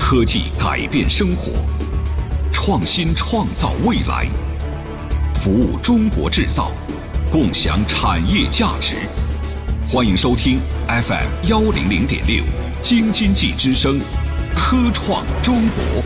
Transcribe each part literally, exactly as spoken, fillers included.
科技改变生活，创新创造未来，服务中国制造，共享产业价值。欢迎收听 F M 幺零零点六京津冀之声，科创中国。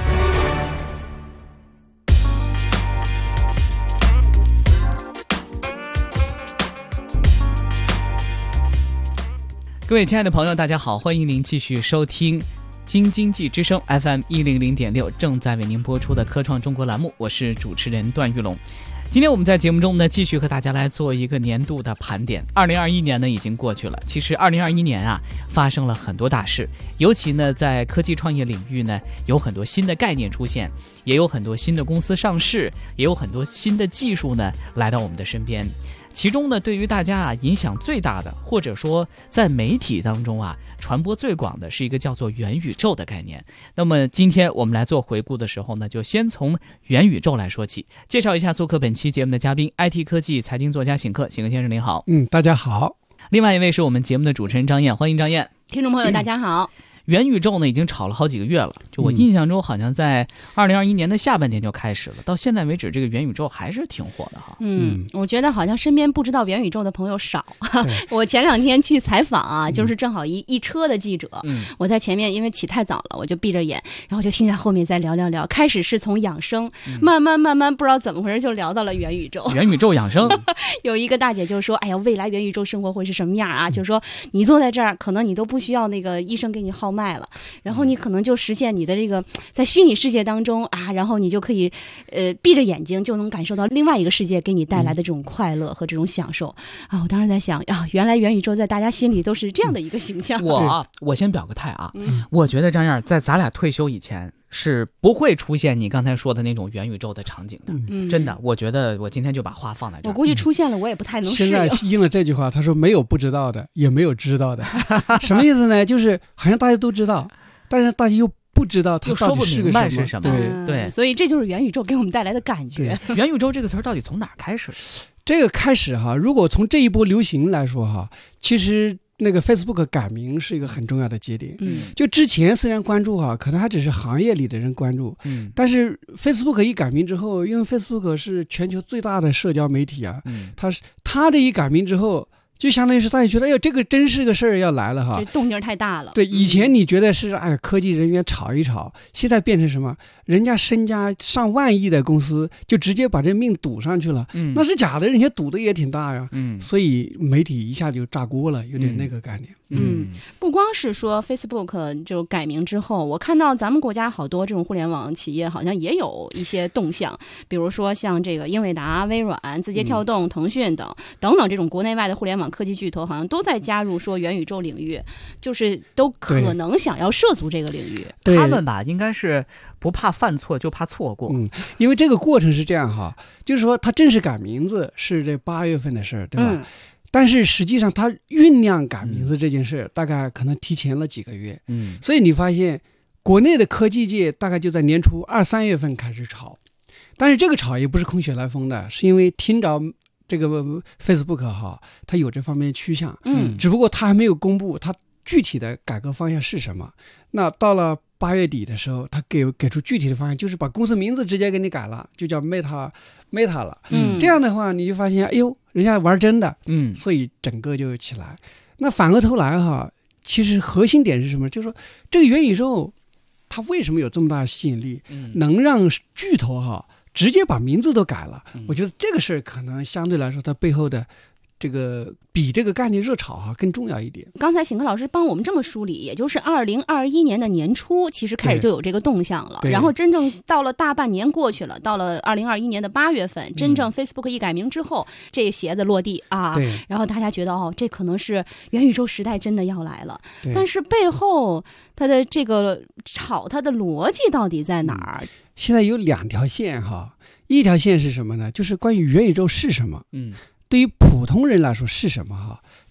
各位亲爱的朋友，大家好，欢迎您继续收听京津冀之声 F M 一零零点六正在为您播出的科创中国栏目，我是主持人段玉龙。今天我们在节目中呢，继续和大家来做一个年度的盘点。二零二一年呢已经过去了，其实二零二一年啊发生了很多大事，尤其呢在科技创业领域呢，有很多新的概念出现，也有很多新的公司上市，也有很多新的技术呢来到我们的身边。其中呢，对于大家啊影响最大的，或者说在媒体当中啊传播最广的，是一个叫做元宇宙的概念。那么今天我们来做回顾的时候呢，就先从元宇宙来说起，介绍一下做客本期节目的嘉宾 I T 科技财经作家醒克。醒克先生您好。 嗯，大家好。 另外一位是我们节目的主持人张燕，欢迎张燕。 听众朋友大家好。嗯元宇宙呢已经炒了好几个月了，就我印象中好像在二零二一年的下半年就开始了，到现在为止这个元宇宙还是挺火的哈。 嗯，我觉得好像身边不知道元宇宙的朋友少。我前两天去采访啊，就是正好一一车的记者，嗯、我在前面因为起太早了，我就闭着眼，然后就听见后面在聊聊聊，开始是从养生，嗯、慢慢慢慢不知道怎么回事就聊到了元宇宙。 元宇宙养生， 有一个大姐就说：“哎呀，未来元宇宙生活会是什么样啊？”就说你坐在这儿，可能你都不需要那个医生给你号脉了，然后。然后你可能就实现你的这个在虚拟世界当中啊，然后你就可以呃闭着眼睛就能感受到另外一个世界给你带来的这种快乐和这种享受啊！我当时在想啊，原来元宇宙在大家心里都是这样的一个形象。 我我先表个态啊，嗯、我觉得张燕在咱俩退休以前是不会出现你刚才说的那种元宇宙的场景的，嗯、真的，我觉得我今天就把话放在这儿。 我估计出现了，我也不太能适应。 现在应了这句话，他说没有不知道的，也没有知道的，什么意思呢？就是好像大家都知道。但是大家又不知道它到底是个什么， 是什么？ 对对， 所以这就是元宇宙给我们带来的感觉。 元宇宙这个词儿到底从哪儿开始？ 这个开始哈，如果从这一波流行来说哈，其实那个 Facebook 改名是一个很重要的节点。嗯，就之前虽然关注哈，可能还只是行业里的人关注。嗯，但是 Facebook 一改名之后，因为 Facebook 是全球最大的社交媒体啊，嗯，它是它这一改名之后。就相当于是大家觉得，哎呦，这个真是个事儿要来了哈！ 这动静太大了。 对，以前你觉得是哎，科技人员炒一炒，现在变成什么？人家身家上万亿的公司，就直接把这命赌上去了。嗯，那是假的，人家赌的也挺大呀。嗯，所以媒体一下就炸锅了，有点那个概念。 嗯，不光是说 Facebook 就改名之后，我看到咱们国家好多这种互联网企业好像也有一些动向，比如说像这个英伟达、微软、字节跳动、嗯、腾讯等等等这种国内外的互联网科技巨头，好像都在加入说元宇宙领域，就是都可能想要涉足这个领域。 他们吧，应该是不怕犯错，就怕错过。 嗯，因为这个过程是这样哈，就是说他正式改名字是这八月份的事儿，对吧？嗯，但是实际上他酝酿改名字这件事、嗯、大概可能提前了几个月。嗯，所以你发现国内的科技界大概就在年初二三月份开始炒，但是这个炒也不是空穴来风的，是因为听着这个 Facebook 哈，它有这方面趋向。嗯，只不过它还没有公布它具体的改革方向是什么。那到了八月底的时候，他给给出具体的方向，就是把公司名字直接给你改了，就叫 Meta Meta 了。嗯，这样的话你就发现，哎呦，人家玩真的。嗯，所以整个就起来。那反过头来哈，其实核心点是什么？就是说这个元宇宙，它为什么有这么大的吸引力？嗯，能让巨头哈直接把名字都改了。嗯，我觉得这个事儿可能相对来说，它背后的。这个比这个概念热炒哈、啊、更重要一点。 刚才醒克老师帮我们这么梳理，也就是二零二一年的年初，其实开始就有这个动向了。然后真正到了大半年过去了，到了二零二一年的八月份，真正 Facebook 一改名之后，嗯、这鞋子落地啊，然后大家觉得哦，这可能是元宇宙时代真的要来了。但是背后它的这个炒它的逻辑到底在哪儿？嗯、 现在有两条线哈，一条线是什么呢？就是关于元宇宙是什么。嗯。对于普通人来说是什么哈？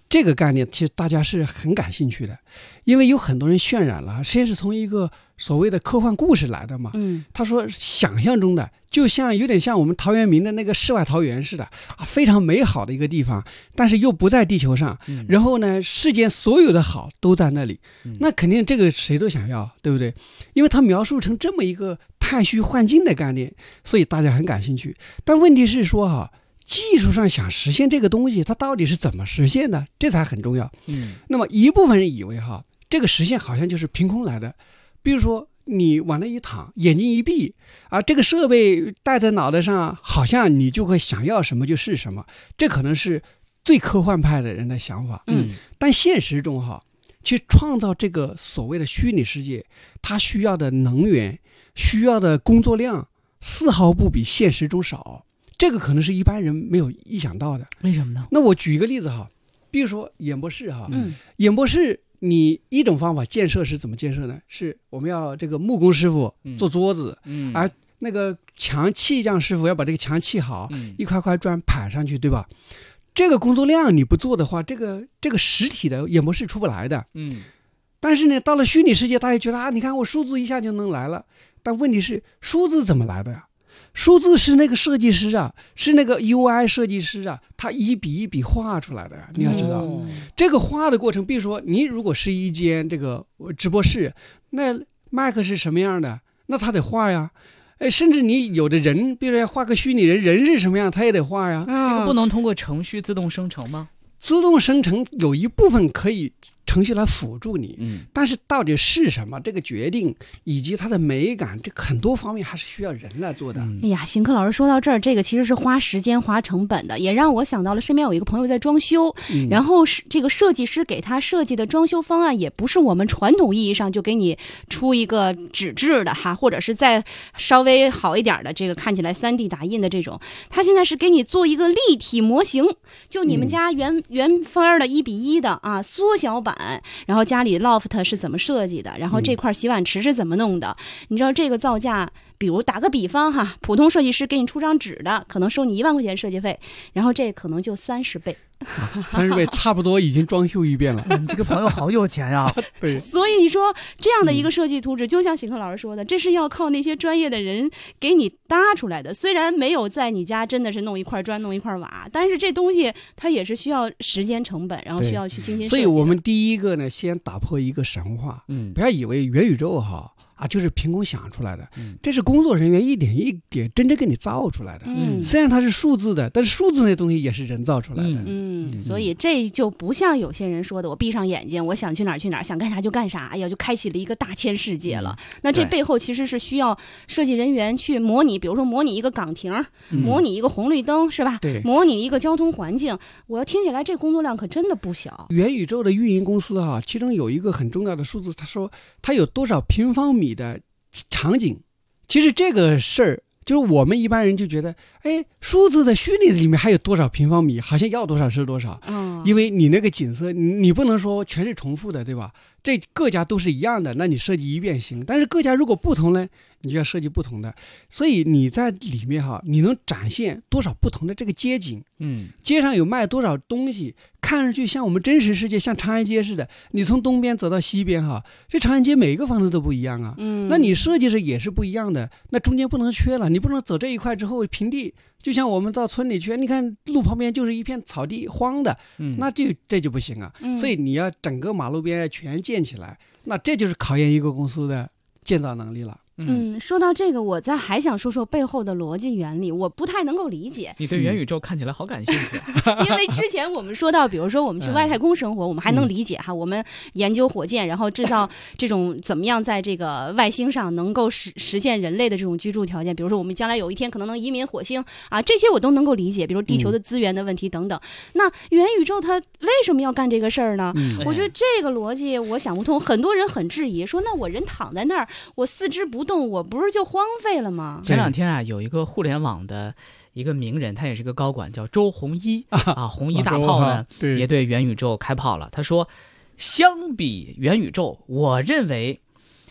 这个概念其实大家是很感兴趣的，因为有很多人渲染了，先是从一个所谓的科幻故事来的嘛。 嗯， 他说想象中的就像有点像我们陶渊明的那个世外桃源似的啊，非常美好的一个地方，但是又不在地球上。嗯、然后呢，世间所有的好都在那里，嗯、那肯定这个谁都想要，对不对？因为他描述成这么一个太虚幻境的概念，所以大家很感兴趣。但问题是说哈。技术上想实现这个东西，它到底是怎么实现的？这才很重要。嗯，那么一部分人以为哈，这个实现好像就是凭空来的，比如说你往那一躺，眼睛一闭啊，这个设备戴在脑袋上，好像你就会想要什么就是什么。这可能是最科幻派的人的想法。嗯，但现实中哈，去创造这个所谓的虚拟世界，它需要的能源、需要的工作量，丝毫不比现实中少。这个可能是一般人没有意想到的。 为什么呢？ 那我举一个例子哈，比如说演播室哈，嗯，演播室你一种方法建设是怎么建设呢？是我们要这个木工师傅做桌子，嗯，而那个墙砌匠师傅要把这个墙砌好，嗯，一块块砖排上去，对吧？这个工作量你不做的话，这个这个实体的演播室出不来的，嗯。但是呢，到了虚拟世界，大家觉得啊，你看我数字一下就能来了，但问题是数字怎么来的呀？数字是那个设计师啊，是那个 U I 设计师啊，他一笔一笔画出来的呀。你要知道，哦、这个画的过程，比如说你如果是一间这个直播室，那麦克是什么样的，那他得画呀。哎，甚至你有的人，比如说画个虚拟人，人是什么样，他也得画呀。 嗯、这个不能通过程序自动生成吗？ 自动生成有一部分可以程序来辅助你，嗯，但是到底是什么，这个决定以及它的美感，这很多方面还是需要人来做的。 嗯、哎呀，邢科老师说到这儿，这个其实是花时间、花成本的，也让我想到了身边有一个朋友在装修，嗯、然后是这个设计师给他设计的装修方案，也不是我们传统意义上就给你出一个纸质的哈，或者是再稍微好一点的这个看起来 三 D 打印的这种，他现在是给你做一个立体模型，就你们家原、嗯、原分的一比一的啊缩小版。然后家里 loft 是怎么设计的，然后这块洗碗池是怎么弄的，嗯、你知道这个造价，比如打个比方哈，普通设计师给你出张纸的可能收你一万块钱设计费，然后这可能就三十倍。 三十倍差不多已经装修一遍了。 你这个朋友好有钱啊！ 对， 所以你说这样的一个设计图纸，嗯、就像邢科老师说的，这是要靠那些专业的人给你搭出来的。虽然没有在你家真的是弄一块砖、弄一块瓦，但是这东西它也是需要时间成本，然后需要去精心设计。 所以我们第一个呢，先打破一个神话，嗯，不要以为元宇宙哈。啊，就是凭空想出来的，嗯、这是工作人员一点一点真正给你造出来的。嗯，虽然它是数字的，但是数字那东西也是人造出来的。 嗯，嗯所以这就不像有些人说的，我闭上眼睛，我想去哪儿去哪儿，想干啥就干啥，哎呀，就开启了一个大千世界了。嗯、那这背后其实是需要设计人员去模拟，比如说模拟一个岗亭，嗯、模拟一个红绿灯，是吧？ 对， 模拟一个交通环境。我要听起来这工作量可真的不小。 元宇宙的运营公司哈、啊，其中有一个很重要的数字，他说他有多少平方米的场景，其实这个事儿就是我们一般人就觉得，哎，数字的虚拟里面还有多少平方米，好像要多少是多少。嗯，因为你那个景色，你你不能说全是重复的，对吧？这各家都是一样的，那你设计一遍行。但是各家如果不同呢，你就要设计不同的。所以你在里面哈，你能展现多少不同的这个街景？嗯，街上有卖多少东西，看上去像我们真实世界，像长安街似的。你从东边走到西边哈，这长安街每个房子都不一样啊。嗯，那你设计是也是不一样的，那中间不能缺了，你不能走这一块之后平地。就像我们到村里去，你看路旁边就是一片草地荒的，嗯，那这这就不行啊。嗯、所以你要整个马路边全建起来，那这就是考验一个公司的建造能力了。 嗯，说到这个，我再还想说说背后的逻辑原理，我不太能够理解。 你对元宇宙看起来好感兴趣， 因为之前我们说到，比如说我们去外太空生活，嗯、我们还能理解哈，我们研究火箭，然后制造这种怎么样在这个外星上能够实实现人类的这种居住条件，比如说我们将来有一天可能能移民火星啊，这些我都能够理解，比如地球的资源的问题等等。嗯、那元宇宙它为什么要干这个事儿呢？嗯、我觉得这个逻辑我想不通，很多人很质疑，说那我人躺在那儿，我四肢不动，我不是就荒废了吗？ 前两天啊，有一个互联网的一个名人，他也是个高管，叫周鸿祎啊，红衣大炮呢，也对元宇宙开炮了。他说，相比元宇宙，我认为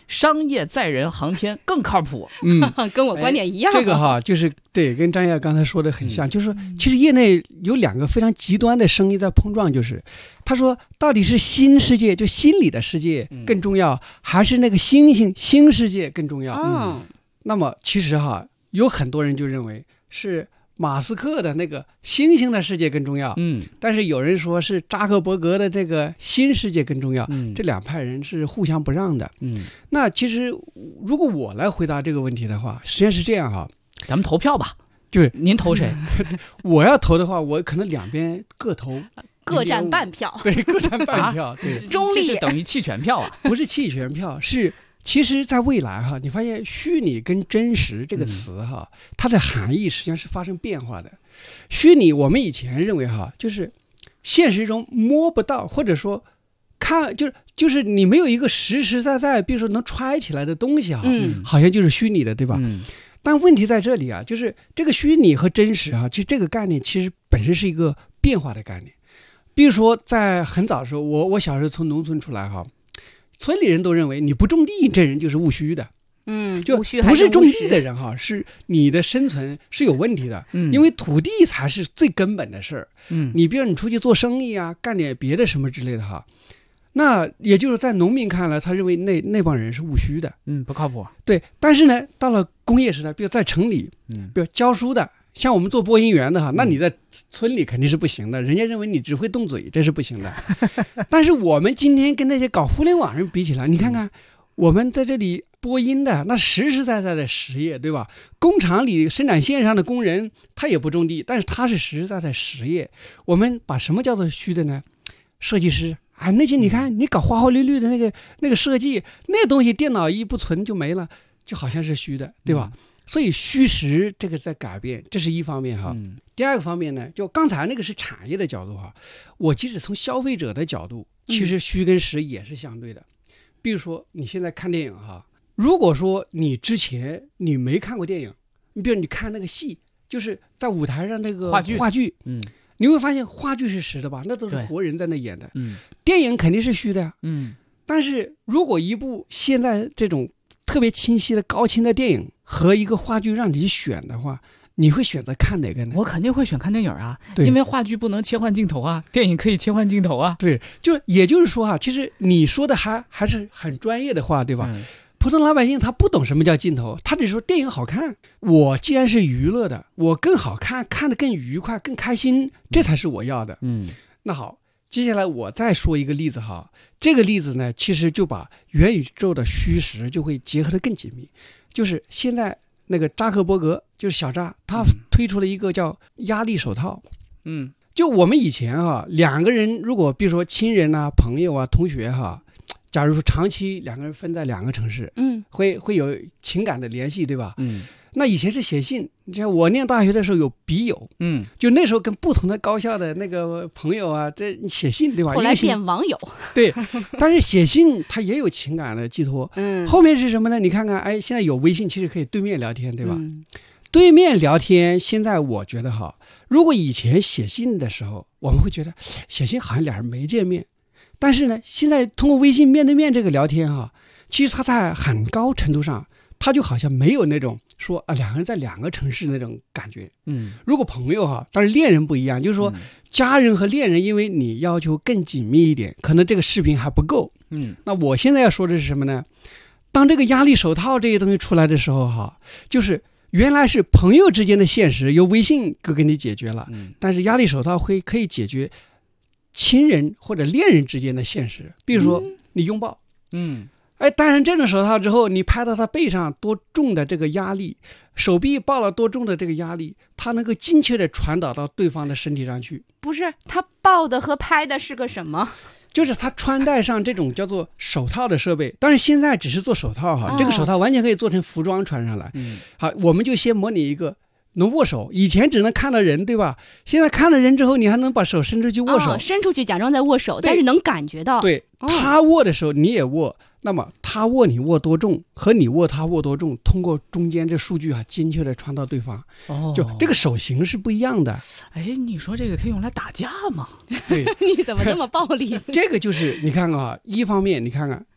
商业载人航天更靠谱。 嗯， 跟我观点一样。 这个哈，就是对，跟张烨刚才说的很像，嗯、就是说，其实业内有两个非常极端的声音在碰撞，就是他说，到底是新世界，就心理的世界更重要，嗯、还是那个星星新世界更重要？ 嗯， 那么其实哈，有很多人就认为是马斯克的那个星星的世界更重要， 嗯， 但是有人说是扎克伯格的这个新世界更重要， 嗯， 这两派人是互相不让的， 嗯， 那其实如果我来回答这个问题的话，实际上是这样哈， 咱们投票吧， 就是您投谁？ 我要投的话，我可能两边各投。 各占半票， 对，各占半票，啊、对， 中立， 这是等于弃权票啊？ 不是弃权票，是其实在未来哈，你发现虚拟跟真实这个词哈，嗯、它的含义实际上是发生变化的。虚拟我们以前认为哈，就是现实中摸不到，或者说看就是就是你没有一个实实在在，比如说能揣起来的东西哈， 嗯， 好像就是虚拟的，对吧？ 嗯。 但问题在这里啊，就是这个虚拟和真实啊，其实这个概念其实本身是一个变化的概念。比如说，在很早的时候，我我小时候从农村出来哈，村里人都认为你不种地，这人就是务虚的， 嗯， 就不是种地的人哈，是你的生存是有问题的， 嗯， 因为土地才是最根本的事儿， 嗯， 你比如你出去做生意啊，干点别的什么之类的哈，那也就是在农民看来，他认为那那帮人是务虚的， 嗯，不靠谱， 对，但是呢，到了工业时代，比如在城里， 嗯， 比如教书的。像我们做播音员的哈，那你在村里肯定是不行的，人家认为你只会动嘴，这是不行的。但是我们今天跟那些搞互联网人比起来，你看看我们在这里播音的，那实实在在的实业，对吧？工厂里生产线上的工人他也不种地，但是他是实实在在实业。我们把什么叫做虚的呢？设计师啊，那些你看你搞花花绿绿的那个那个设计，那东西电脑一不存就没了，就好像是虚的，对吧？嗯，所以虚实这个在改变，这是一方面哈。 嗯、 第二个方面呢，就刚才那个是产业的角度哈，我即使从消费者的角度，其实虚跟实也是相对的。嗯、比如说你现在看电影哈，如果说你之前你没看过电影，你比如你看那个戏，就是在舞台上那个话剧， 话剧， 嗯， 你会发现话剧是实的吧？那都是活人在那演的。 嗯， 电影肯定是虚的呀。 嗯， 但是如果一部现在这种特别清晰的高清的电影和一个话剧让你选的话，你会选择看哪个呢？ 我肯定会选看电影啊， 对， 因为话剧不能切换镜头啊，电影可以切换镜头啊。 对，就也就是说啊，其实你说的还还是很专业的话，对吧？ 嗯、 普通老百姓他不懂什么叫镜头，他只说电影好看。我既然是娱乐的，我更好看，看得更愉快、更开心，这才是我要的。 嗯， 那好。接下来我再说一个例子哈，这个例子呢，其实就把元宇宙的虚实就会结合得更紧密。就是现在那个扎克伯格，就是小扎，他推出了一个叫压力手套。 嗯， 就我们以前哈，两个人如果比如说亲人啊、朋友啊、同学哈，假如说长期两个人分在两个城市， 嗯， 会会有情感的联系，对吧？ 嗯。 那以前是写信，你像我念大学的时候有笔友， 嗯， 就那时候跟不同的高校的那个朋友啊，这写信对吧？ 后来变网友， 对，但是写信它也有情感的寄托。 嗯， 后面是什么呢？你看看，哎，现在有微信，其实可以对面聊天，对吧？ 嗯、 对面聊天，现在我觉得哈，如果以前写信的时候，我们会觉得写信好像俩人没见面，但是呢，现在通过微信面对面这个聊天哈，其实它在很高程度上，它就好像没有那种。说啊，两个人在两个城市那种感觉， 嗯， 如果朋友哈，但是恋人不一样，就是说家人和恋人，因为你要求更紧密一点，可能这个视频还不够， 嗯， 那我现在要说的是什么呢？当这个压力手套这些东西出来的时候哈，就是原来是朋友之间的现实由微信就给你解决了， 嗯， 但是压力手套会可以解决亲人或者恋人之间的现实，比如说你拥抱， 嗯。 哎，戴上这种手套之后，你拍到他背上多重的这个压力，手臂抱了多重的这个压力，它能够精确的传导到对方的身体上去。 不是，他抱的和拍的是个什么？ 就是他穿戴上这种叫做手套的设备，但是现在只是做手套哈，哦、这个手套完全可以做成服装穿上来。 嗯， 好，我们就先模拟一个能握手，以前只能看到人，对吧？现在看了人之后，你还能把手伸出去握手， 哦、伸出去假装在握手，但是能感觉到。 对，他握的时候你也握。那么他握你握多重和你握他握多重，通过中间这数据啊，精确的传到对方。 哦， 就这个手型是不一样的。 哎，你说这个可以用来打架吗？ 对， 你怎么这么暴力？ 这个就是你看看啊，一方面你看看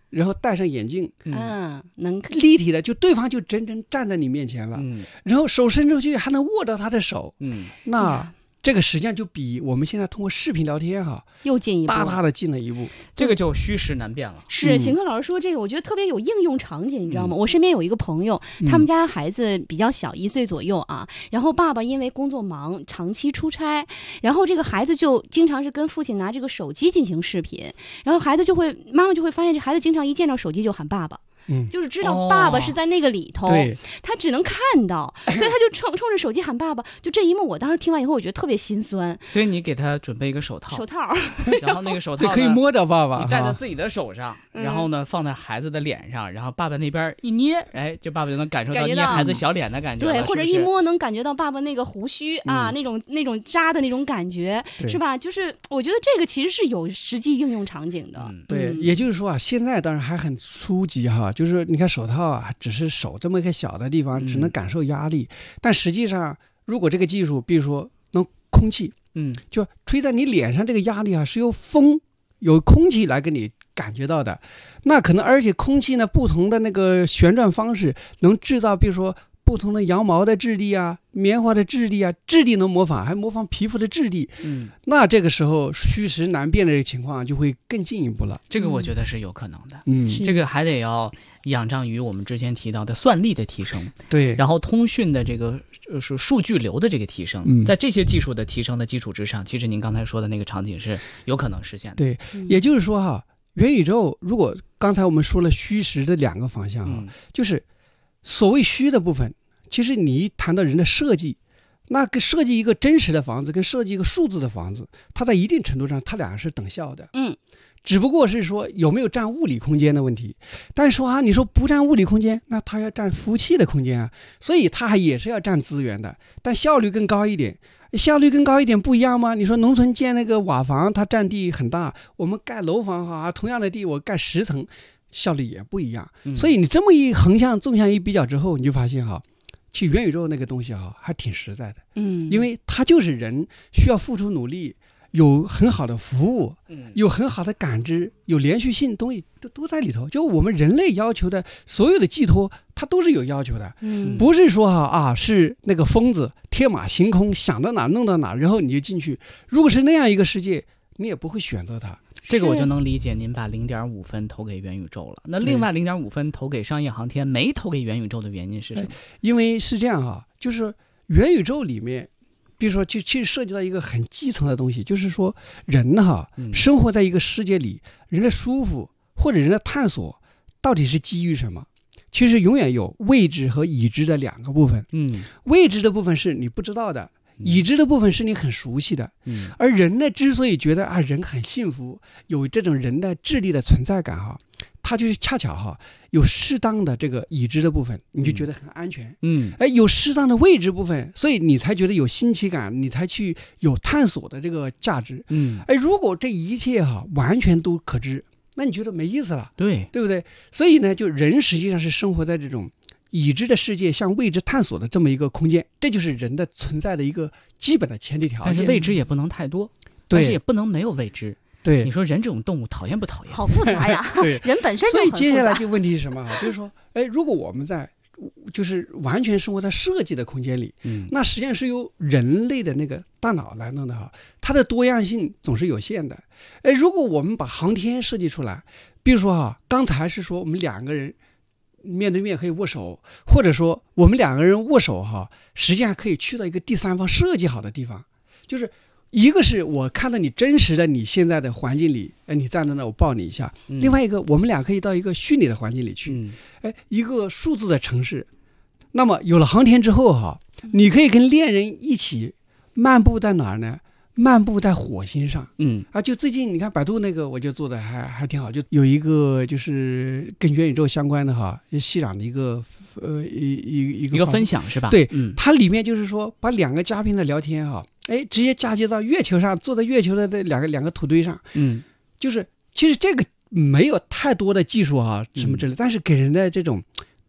然后戴上眼镜， 嗯，能立体的，就对方就真正站在你面前了， 嗯， 然后手伸出去还能握到他的手， 嗯， 那。这个实际上就比我们现在通过视频聊天哈， 又进一步， 大大的进了一步。 这个就虚实难辨了。 是，邢科老师说这个，我觉得特别有应用场景，你知道吗？嗯、我身边有一个朋友，他们家孩子比较小，一岁左右啊。然后爸爸因为工作忙，长期出差，然后这个孩子就经常是跟父亲拿这个手机进行视频，然后孩子就会，妈妈就会发现这孩子经常一见到手机就喊爸爸。 嗯， 就是知道爸爸是在那个里头， 哦、 他只能看到，所以他就冲冲着手机喊爸爸。就这一幕，我当时听完以后，我觉得特别心酸。 所以你给他准备一个手套， 手套， 然后那个手套可以摸着爸爸， 你戴在自己的手上，然后呢放在孩子的脸上，然后爸爸那边一捏，哎，就爸爸就能感受到捏孩子小脸的感觉， 对， 是是或者一摸能感觉到爸爸那个胡须啊，嗯、那种那种扎的那种感觉，是吧？就是我觉得这个其实是有实际应用场景的。 嗯、 对，也就是说啊，现在当然还很初级哈，就是你看手套。啊，只是手这么一个小的地方，只能感受压力。嗯、但实际上，如果这个技术，比如说能空气， 嗯， 就吹在你脸上，这个压力啊，是由风、有空气来给你感觉到的。那可能，而且空气呢，不同的那个旋转方式，能制造，比如说不同的羊毛的质地啊、棉花的质地啊，质地能模仿，还模仿皮肤的质地。 嗯， 那这个时候虚实难辨的这个情况就会更进一步了。 这个我觉得是有可能的。 嗯， 这个还得要仰仗于我们之前提到的算力的提升， 对， 然后通讯的这个是数据流的这个提升， 嗯、 在这些技术的提升的基础之上，其实您刚才说的那个场景是有可能实现的。 对，也就是说哈，元宇宙如果刚才我们说了虚实的两个方向哈， 嗯、 就是所谓虚的部分。其实你一谈到人的设计，那跟设计一个真实的房子跟设计一个数字的房子，它在一定程度上它俩是等效的。 嗯， 只不过是说有没有占物理空间的问题。但是说啊，你说不占物理空间，那它要占服务器的空间啊，所以它还也是要占资源的，但效率更高一点。效率更高一点不一样吗？你说农村建那个瓦房，它占地很大，我们盖楼房哈，同样的地我盖十层，效率也不一样。 嗯、 所以你这么一横向纵向一比较之后，你就发现哈。其实元宇宙那个东西哈，还挺实在的， 嗯， 因为它就是人需要付出努力，有很好的服务， 嗯， 有很好的感知，有连续性东西都都在里头。就我们人类要求的所有的寄托，它都是有要求的， 嗯， 不是说哈啊是那个疯子天马行空想到哪弄到哪，然后你就进去。如果是那样一个世界，你也不会选择它。 这个我就能理解，您把零点五分投给元宇宙了。那另外零点五分投给商业航天，没投给元宇宙的原因是什么？ 因为是这样哈，就是元宇宙里面，比如说，就其实涉及到一个很基层的东西，就是说人哈， 嗯、 生活在一个世界里，人的舒服或者人的探索，到底是基于什么？其实永远有未知和已知的两个部分。 嗯， 未知的部分是你不知道的。已知的部分是你很熟悉的， 嗯， 而人呢，之所以觉得啊人很幸福，有这种人的智力的存在感哈，它就是恰巧哈有适当的这个已知的部分，你就觉得很安全， 嗯， 哎，有适当的未知部分，所以你才觉得有新奇感，你才去有探索的这个价值， 嗯， 哎，如果这一切哈完全都可知，那你觉得没意思了， 对， 对不对？所以呢，就人实际上是生活在这种已知的世界向未知探索的这么一个空间，这就是人的存在的一个基本的前提条件。 但是未知也不能太多， 对， 但是也不能没有未知。 对， 你说人这种动物讨厌不讨厌？ 好复杂呀！ 对， 人本身就很复杂。所以接下来就问题是什么？就是说，哎，如果我们在就是完全生活在设计的空间里， 嗯， 那实际上是由人类的那个大脑来弄的哈，它的多样性总是有限的。哎，如果我们把航天设计出来，比如说哈，刚才是说我们两个人面对面可以握手，或者说我们两个人握手哈，实际上可以去到一个第三方设计好的地方，就是一个是我看到你真实的你现在的环境里，哎，你站在那我抱你一下， 嗯、 另外一个我们俩可以到一个虚拟的环境里去， 嗯、 哎，一个数字的城市。那么有了航天之后哈，你可以跟恋人一起漫步在哪儿呢？漫步在火星上， 嗯啊，就最近你看百度那个，我就做的还还挺好，就有一个就是跟元宇宙相关的哈，西壤的一个呃一一一个一个分享是吧？ 对， 嗯， 它里面就是说把两个嘉宾的聊天哈，哎，直接嫁接到月球上，坐在月球的这两个两个土堆上， 嗯， 就是其实这个没有太多的技术啊什么之类，嗯、但是给人的这种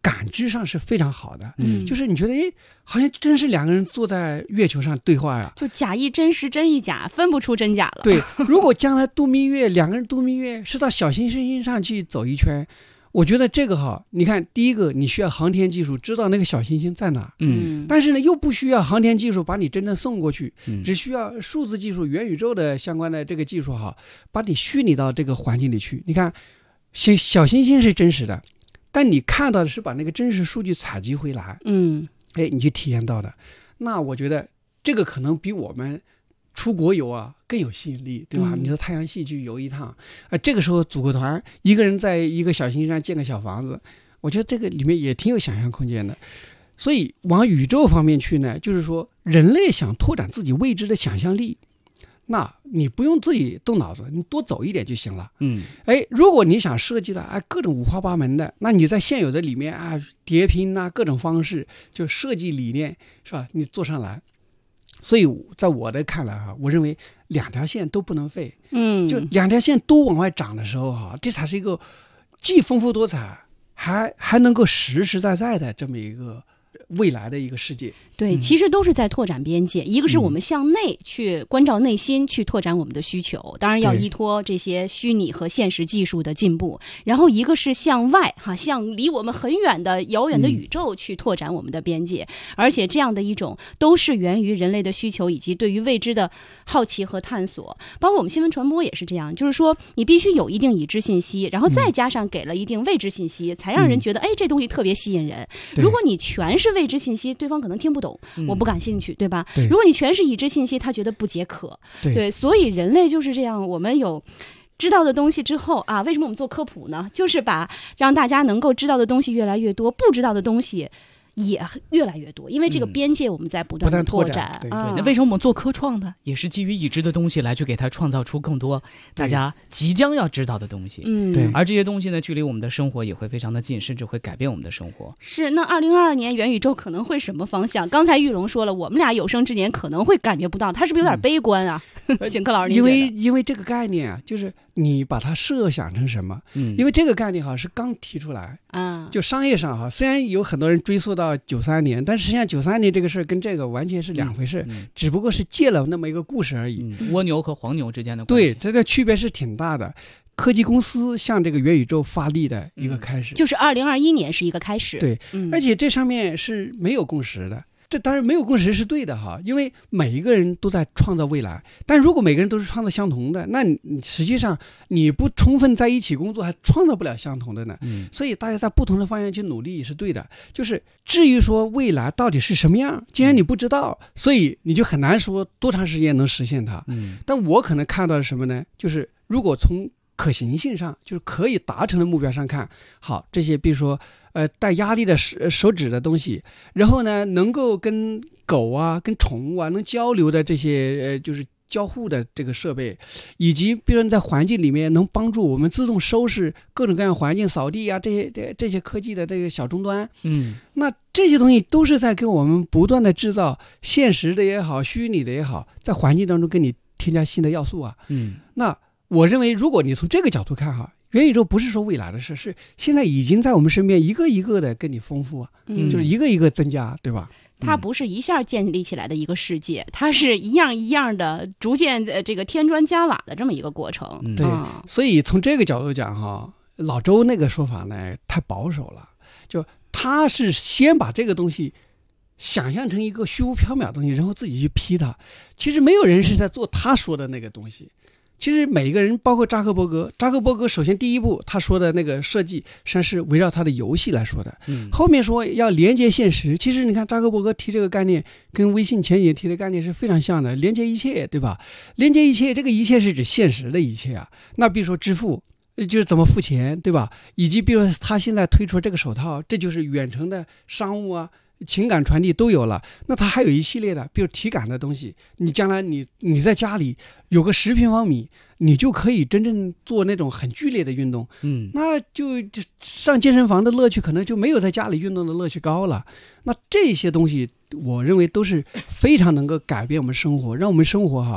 感知上是非常好的， 嗯， 就是你觉得，哎，好像真是两个人坐在月球上对话呀， 就假亦真实，真亦假，分不出真假了。 对，如果将来度蜜月，两个人度蜜月是到小行星上去走一圈，我觉得这个哈，你看，第一个你需要航天技术，知道那个小行星在哪， 嗯， 但是呢，又不需要航天技术把你真正送过去， 嗯， 只需要数字技术、元宇宙的相关的这个技术哈，把你虚拟到这个环境里去。你看，小小行星是真实的，但你看到的是把那个真实数据采集回来， 嗯， 哎，你去体验到的，那我觉得这个可能比我们出国游啊更有吸引力，对吧？嗯、你说太阳系去游一趟，呃，这个时候组个团，一个人在一个小行星上建个小房子，我觉得这个里面也挺有想象空间的。所以往宇宙方面去呢，就是说人类想拓展自己未知的想象力，那你不用自己动脑子，你多走一点就行了。 嗯， 哎，如果你想设计的哎各种五花八门的，那你在现有的里面啊叠拼啊各种方式，就设计理念是吧？你做上来。所以在我的看来哈，我认为两条线都不能废， 嗯， 就两条线都往外长的时候哈，这才是一个既丰富多彩，还还能够实实在在的这么一个未来的一个世界。 对，其实都是在拓展边界。一个是我们向内去关照内心，去拓展我们的需求，当然要依托这些虚拟和现实技术的进步。然后一个是向外哈，向离我们很远的遥远的宇宙去拓展我们的边界。而且这样的一种都是源于人类的需求以及对于未知的好奇和探索。包括我们新闻传播也是这样，就是说你必须有一定已知信息，然后再加上给了一定未知信息，才让人觉得哎这东西特别吸引人。如果你全是未知信息，对方可能听不懂，我不感兴趣，对吧？ 对， 如果你全是已知信息，他觉得不解渴。 对， 对，所以人类就是这样，我们有知道的东西之后啊，为什么我们做科普呢？就是把让大家能够知道的东西越来越多，不知道的东西也越来越多，因为这个边界我们在不断的拓展。 嗯、 对，那、啊、为什么我们做科创呢？也是基于已知的东西来去给它创造出更多大家即将要知道的东西。 嗯， 对。 而这些东西呢，距离我们的生活也会非常的近，甚至会改变我们的生活。 是，那二零二二年元宇宙可能会什么方向？刚才玉龙说了，我们俩有生之年可能会感觉不到，他是不是有点悲观啊？邢克老师， 因为因为这个概念啊，就是你把它设想成什么？嗯，因为这个概念哈是刚提出来啊，就商业上哈，虽然有很多人追溯到九三年，但实际上九三年这个事儿跟这个完全是两回事，嗯嗯、只不过是借了那么一个故事而已。 嗯、蜗牛和黄牛之间的关系， 对，这个区别是挺大的。科技公司向这个元宇宙发力的一个开始， 嗯、就是二零二一年是一个开始。 对，嗯、而且这上面是没有共识的。这当然没有共识是对的哈，因为每一个人都在创造未来，但如果每个人都是创造相同的，那你实际上你不充分在一起工作，还创造不了相同的呢。嗯，所以大家在不同的方向去努力是对的。就是至于说未来到底是什么样，既然你不知道，所以你就很难说多长时间能实现它。嗯，但我可能看到的什么呢？就是如果从可行性上，就是可以达成的目标上看，好，这些比如说呃带压力的手手指的东西，然后呢能够跟狗啊跟宠物啊能交流的这些呃就是交互的这个设备，以及比如在环境里面能帮助我们自动收拾各种各样环境扫地啊这些这这些科技的这个小终端，嗯，那这些东西都是在给我们不断的制造现实的也好虚拟的也好，在环境当中给你添加新的要素啊，嗯，那我认为如果你从这个角度看哈，元宇宙不是说未来的事，是现在已经在我们身边一个一个的跟你丰富啊，嗯，就是一个一个增加，对吧？ 它不是一下建立起来的一个世界，它是一样一样的逐渐呃这个添砖加瓦的这么一个过程。 嗯、对、嗯，所以从这个角度讲哈，老周那个说法呢太保守了，就他是先把这个东西想象成一个虚无缥缈的东西，然后自己去批它。其实没有人是在做他说的那个东西。其实每一个人，包括扎克伯格，扎克伯格首先第一步他说的那个设计，实际上是围绕他的游戏来说的。嗯，后面说要连接现实，其实你看扎克伯格提这个概念，跟微信前几年提的概念是非常像的，连接一切，对吧？连接一切，这个一切是指现实的一切啊。那比如说支付，就是怎么付钱，对吧？以及比如说他现在推出这个手套，这就是远程的商务啊。情感传递都有了，那它还有一系列的，比如体感的东西。你将来你你在家里有个十平方米，你就可以真正做那种很剧烈的运动。嗯，那就就上健身房的乐趣可能就没有在家里运动的乐趣高了。那这些东西，我认为都是非常能够改变我们生活，让我们生活哈，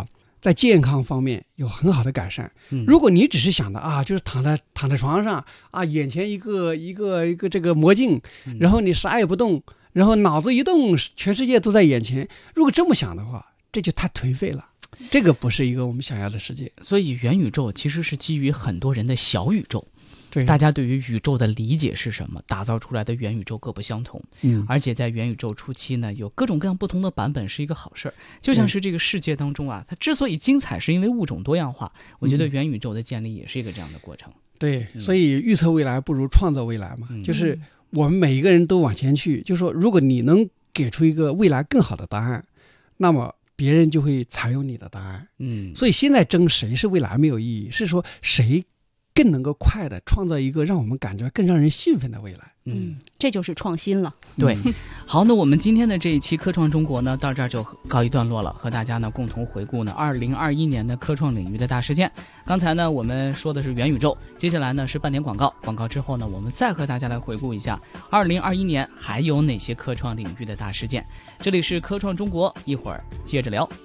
在健康方面有很好的改善。嗯、如果你只是想的啊，就是躺在躺在床上啊，眼前一个一个一个这个魔镜，然后你啥也不动，然后脑子一动，全世界都在眼前。如果这么想的话，这就太颓废了。这个不是一个我们想要的世界。 所以元宇宙其实是基于很多人的小宇宙。大家对于宇宙的理解是什么？打造出来的元宇宙各不相同，嗯，而且在元宇宙初期呢，有各种各样不同的版本是一个好事儿。就像是这个世界当中啊，它之所以精彩，是因为物种多样化。我觉得元宇宙的建立也是一个这样的过程。 对，所以预测未来不如创造未来嘛，嗯、就是我们每一个人都往前去，就是说，如果你能给出一个未来更好的答案，那么别人就会采用你的答案。嗯，所以现在争谁是未来没有意义，是说谁更能够快的创造一个让我们感觉更让人兴奋的未来。 嗯，这就是创新了。 对，好，那我们今天的这一期科创中国呢，到这儿就告一段落了，和大家呢共同回顾呢二零二一年的科创领域的大事件。刚才呢我们说的是元宇宙，接下来呢是半点广告，广告之后呢，我们再和大家来回顾一下二零二一年还有哪些科创领域的大事件。这里是科创中国，一会儿接着聊。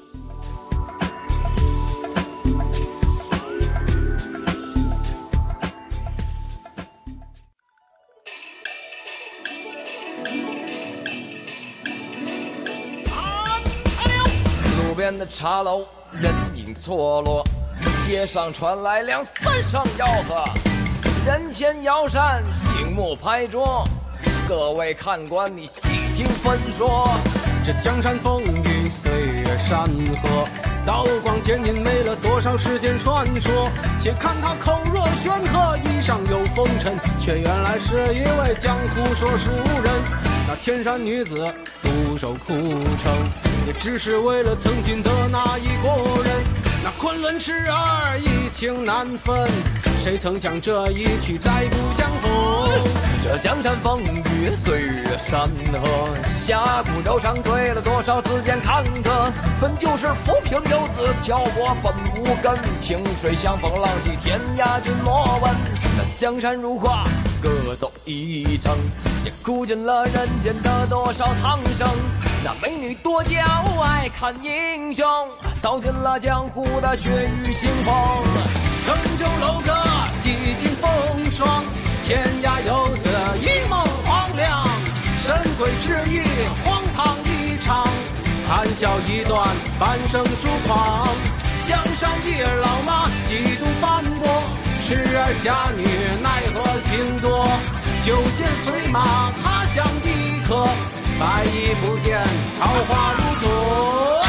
路边的茶楼人影错落，街上传来两三声吆喝，人前摇扇，醒目拍桌，各位看官你细听分说。 这江山风雨岁月山河，刀光剑影没了多少世间传说。且看他口若悬河，衣上有风尘，却原来是一位江湖说书人。那天山女子独守枯城，也只是为了曾经的那一国人。那昆仑痴儿一情难分，谁曾想这一去再不相逢。 这江山风雨岁月山河，侠骨柔肠醉了多少字间坎坷。本就是浮萍游子漂泊本无根，萍水相逢浪迹天涯君莫问。那江山如画各走一程，也哭尽了人间的多少苍生。那美女多娇爱看英雄，道尽了江湖的血雨腥风。 乘舟楼阁几经风霜，天涯游子一梦黄粱。神鬼之意荒唐一场，谈笑一段半生疏狂。江山一老马几度斑驳，痴儿侠女奈何情多。酒剑随马他乡一刻，百亿不见桃花如昨。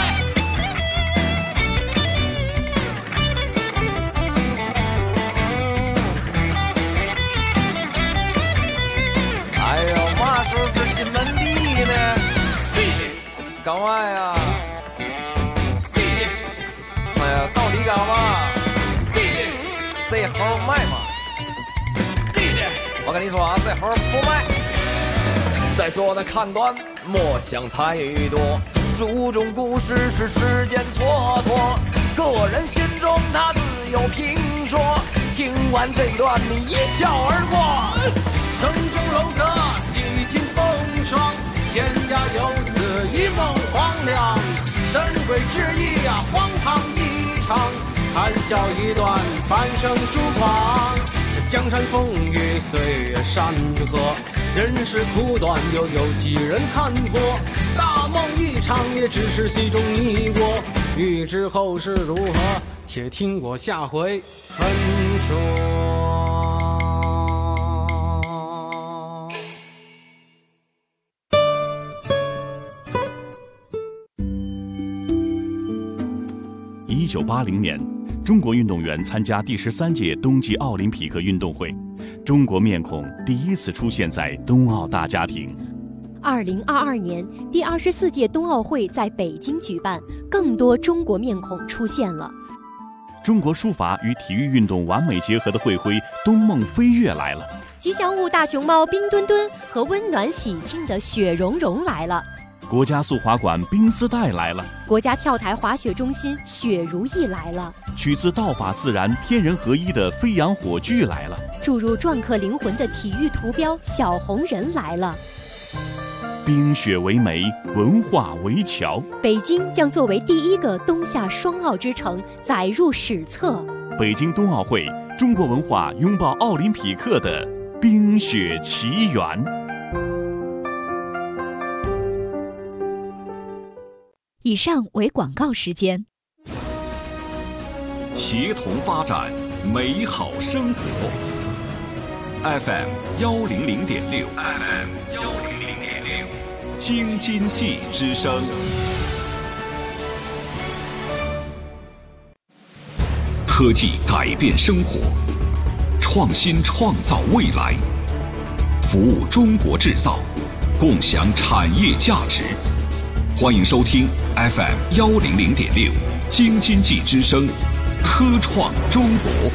哎呦，嘛时候是新门第呢？干嘛呀？哎呀，到底干嘛？这猴卖吗？我跟你说啊，这猴不卖。在座的看官莫想太多，书中故事是时间蹉跎，个人心中他自有评说。听完这段你一笑而过。 城中楼阁几经风霜，天涯游子一梦黄粱。神鬼之意啊，荒唐一场，谈笑一段半生疏狂。这江山风雨岁月山河，人世苦短又有几人看破。大梦一场也只是戏中你我，欲知后事如何，且听我下回分说。 一九八零年，中国运动员参加第十三届冬季奥林匹克运动会，中国面孔第一次出现在冬奥大家庭。 二零二二年，第二十四届冬奥会在北京举办，更多中国面孔出现了。 中国书法与体育运动完美结合的会徽“冬梦飞跃”来了。 吉祥物大熊猫冰墩墩和温暖喜庆的雪融融来了。 国家速滑馆冰丝带来了， 国家跳台滑雪中心雪如意来了， 取自道法自然、天人合一的飞扬火炬来了， 注入篆刻灵魂的体育图标小红人来了。 冰雪为媒，文化为桥。 北京将作为第一个冬夏双奥之城载入史册。 北京冬奥会，中国文化拥抱奥林匹克的冰雪奇缘。 以上为广告时间。 协同发展，美好生活。F M 幺零零点六 ，F M 幺零零点六，京津冀之声。科技改变生活，创新创造未来，服务中国制造，共享产业价值。欢迎收听 F M 幺零零点六，京津冀之声，科创中国。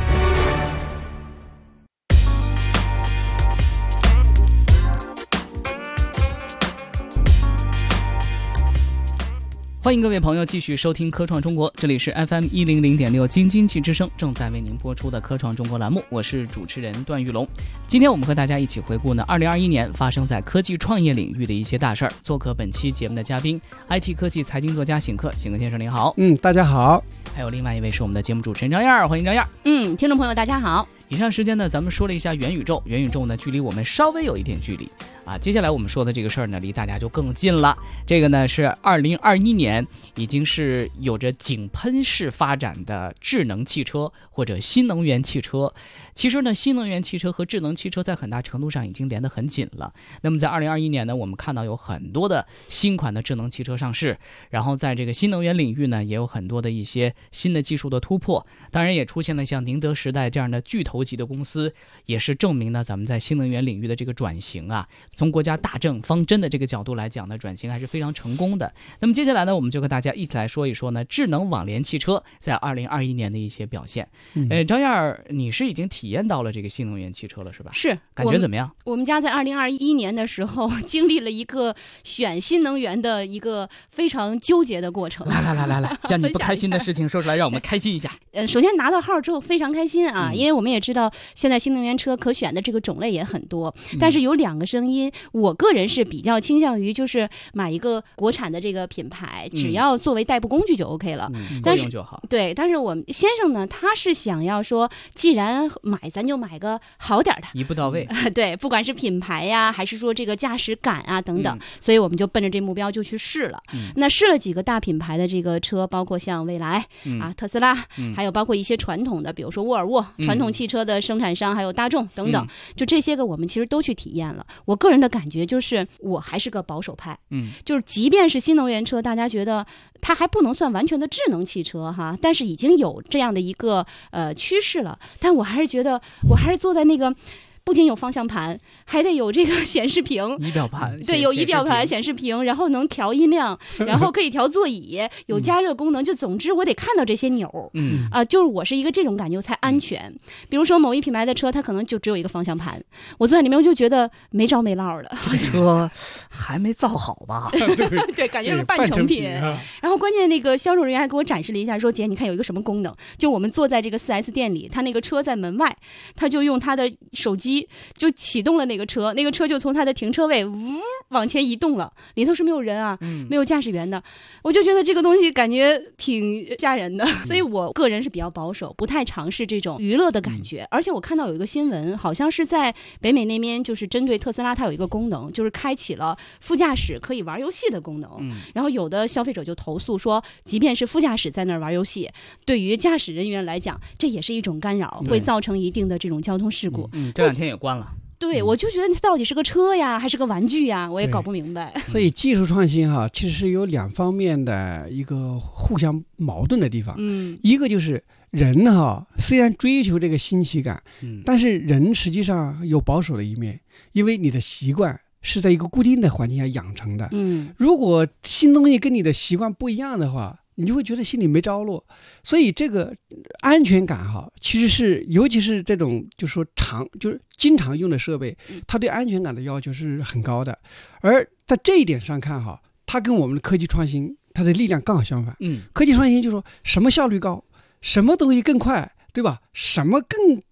欢迎各位朋友继续收听科创中国，这里是 F M 一零零点六京津冀之声正在为您播出的科创中国栏目，我是主持人段玉龙。今天我们和大家一起回顾呢二零二一年发生在科技创业领域的一些大事儿。做客本期节目的嘉宾 I T 科技财经作家醒克，醒克先生您好。 嗯，大家好。 还有另外一位是我们的节目主持人张燕，欢迎张燕。 嗯，听众朋友大家好。 以上时间呢，咱们说了一下元宇宙，元宇宙呢距离我们稍微有一点距离啊。接下来我们说的这个事儿呢，离大家就更近了。这个呢是二零二一年，已经是有着井喷式发展的智能汽车或者新能源汽车。其实呢，新能源汽车和智能汽车在很大程度上已经连得很紧了。那么在二零二一年呢，我们看到有很多的新款的智能汽车上市，然后在这个新能源领域呢，也有很多的一些新的技术的突破。当然也出现了像宁德时代这样的巨头级的公司，也是证明呢咱们在新能源领域的这个转型啊，从国家大政方针的这个角度来讲呢，转型还是非常成功的。那么接下来呢，我们就和大家一起来说一说呢智能网联汽车在二零二一年的一些表现。嗯、呃，张燕，你是已经体验到了这个新能源汽车了是吧？ 是， 感觉怎么样？ 我们, 我们家在二零二一年的时候经历了一个选新能源的一个非常纠结的过程。 来来来来来，将你不开心的事情说出来，让我们开心一下。 呃，首先拿到号之后非常开心啊、嗯，因为我们也知道现在新能源车可选的这个种类也很多，但是有两个声音，我个人是比较倾向于就是买一个国产的这个品牌，只要作为代步工具就 OK 了， 嗯、 但是够用就好。 对，但是我们先生呢，他是想要说，既然买，咱就买个好点的， 一步到位。 对，不管是品牌呀，还是说这个驾驶感啊等等、嗯，所以我们就奔着这目标就去试了。嗯、那试了几个大品牌的这个车，包括像蔚来、嗯、啊、特斯拉、嗯，还有包括一些传统的，比如说沃尔沃、嗯、传统汽车的生产商，还有大众等等、嗯，就这些个我们其实都去体验了。我个人的感觉就是，我还是个保守派。嗯，就是即便是新能源车，大家觉得它还不能算完全的智能汽车哈，但是已经有这样的一个呃趋势了。但我还是觉得，我还是坐在那个。不仅有方向盘，还得有这个显示屏， 仪表盘， 对，有仪表盘、显示屏，然后能调音量，然后可以调座椅，有加热功能。就总之，我得看到这些钮，嗯啊、呃，就是我是一个这种感觉才安全、嗯。比如说某一品牌的车，它可能就只有一个方向盘，我坐在里面我就觉得没着没落的。 这个车还没造好吧？ 对，感觉是半成品。然后关键那个销售人员还给我展示了一下，说姐，你看有一个什么功能？就我们坐在这个 四 S 店里，他那个车在门外，他就用他的手机。就启动了那个车，那个车就从它的停车位呜往前移动了，里头是没有人啊，嗯、没有驾驶员的。我就觉得这个东西感觉挺吓人的，所以我个人是比较保守，不太尝试这种娱乐的感觉。嗯、而且我看到有一个新闻，好像是在北美那边，就是针对特斯拉，它有一个功能，就是开启了副驾驶可以玩游戏的功能。嗯、然后有的消费者就投诉说，即便是副驾驶在那儿玩游戏，对于驾驶人员来讲，这也是一种干扰，会造成一定的这种交通事故。 嗯，这两天也关了。 对，我就觉得它到底是个车呀，还是个玩具呀？我也搞不明白。 所以技术创新哈，其实是有两方面的一个互相矛盾的地方。嗯，一个就是人哈，虽然追求这个新奇感，嗯，但是人实际上有保守的一面，因为你的习惯是在一个固定的环境下养成的。嗯，如果新东西跟你的习惯不一样的话，你就会觉得心里没着落。所以这个安全感哈，其实是尤其是这种就是说常就是经常用的设备，它对安全感的要求是很高的。而在这一点上看哈，它跟我们的科技创新它的力量刚好相反。嗯，科技创新就是说什么效率高，什么东西更快，对吧？什么更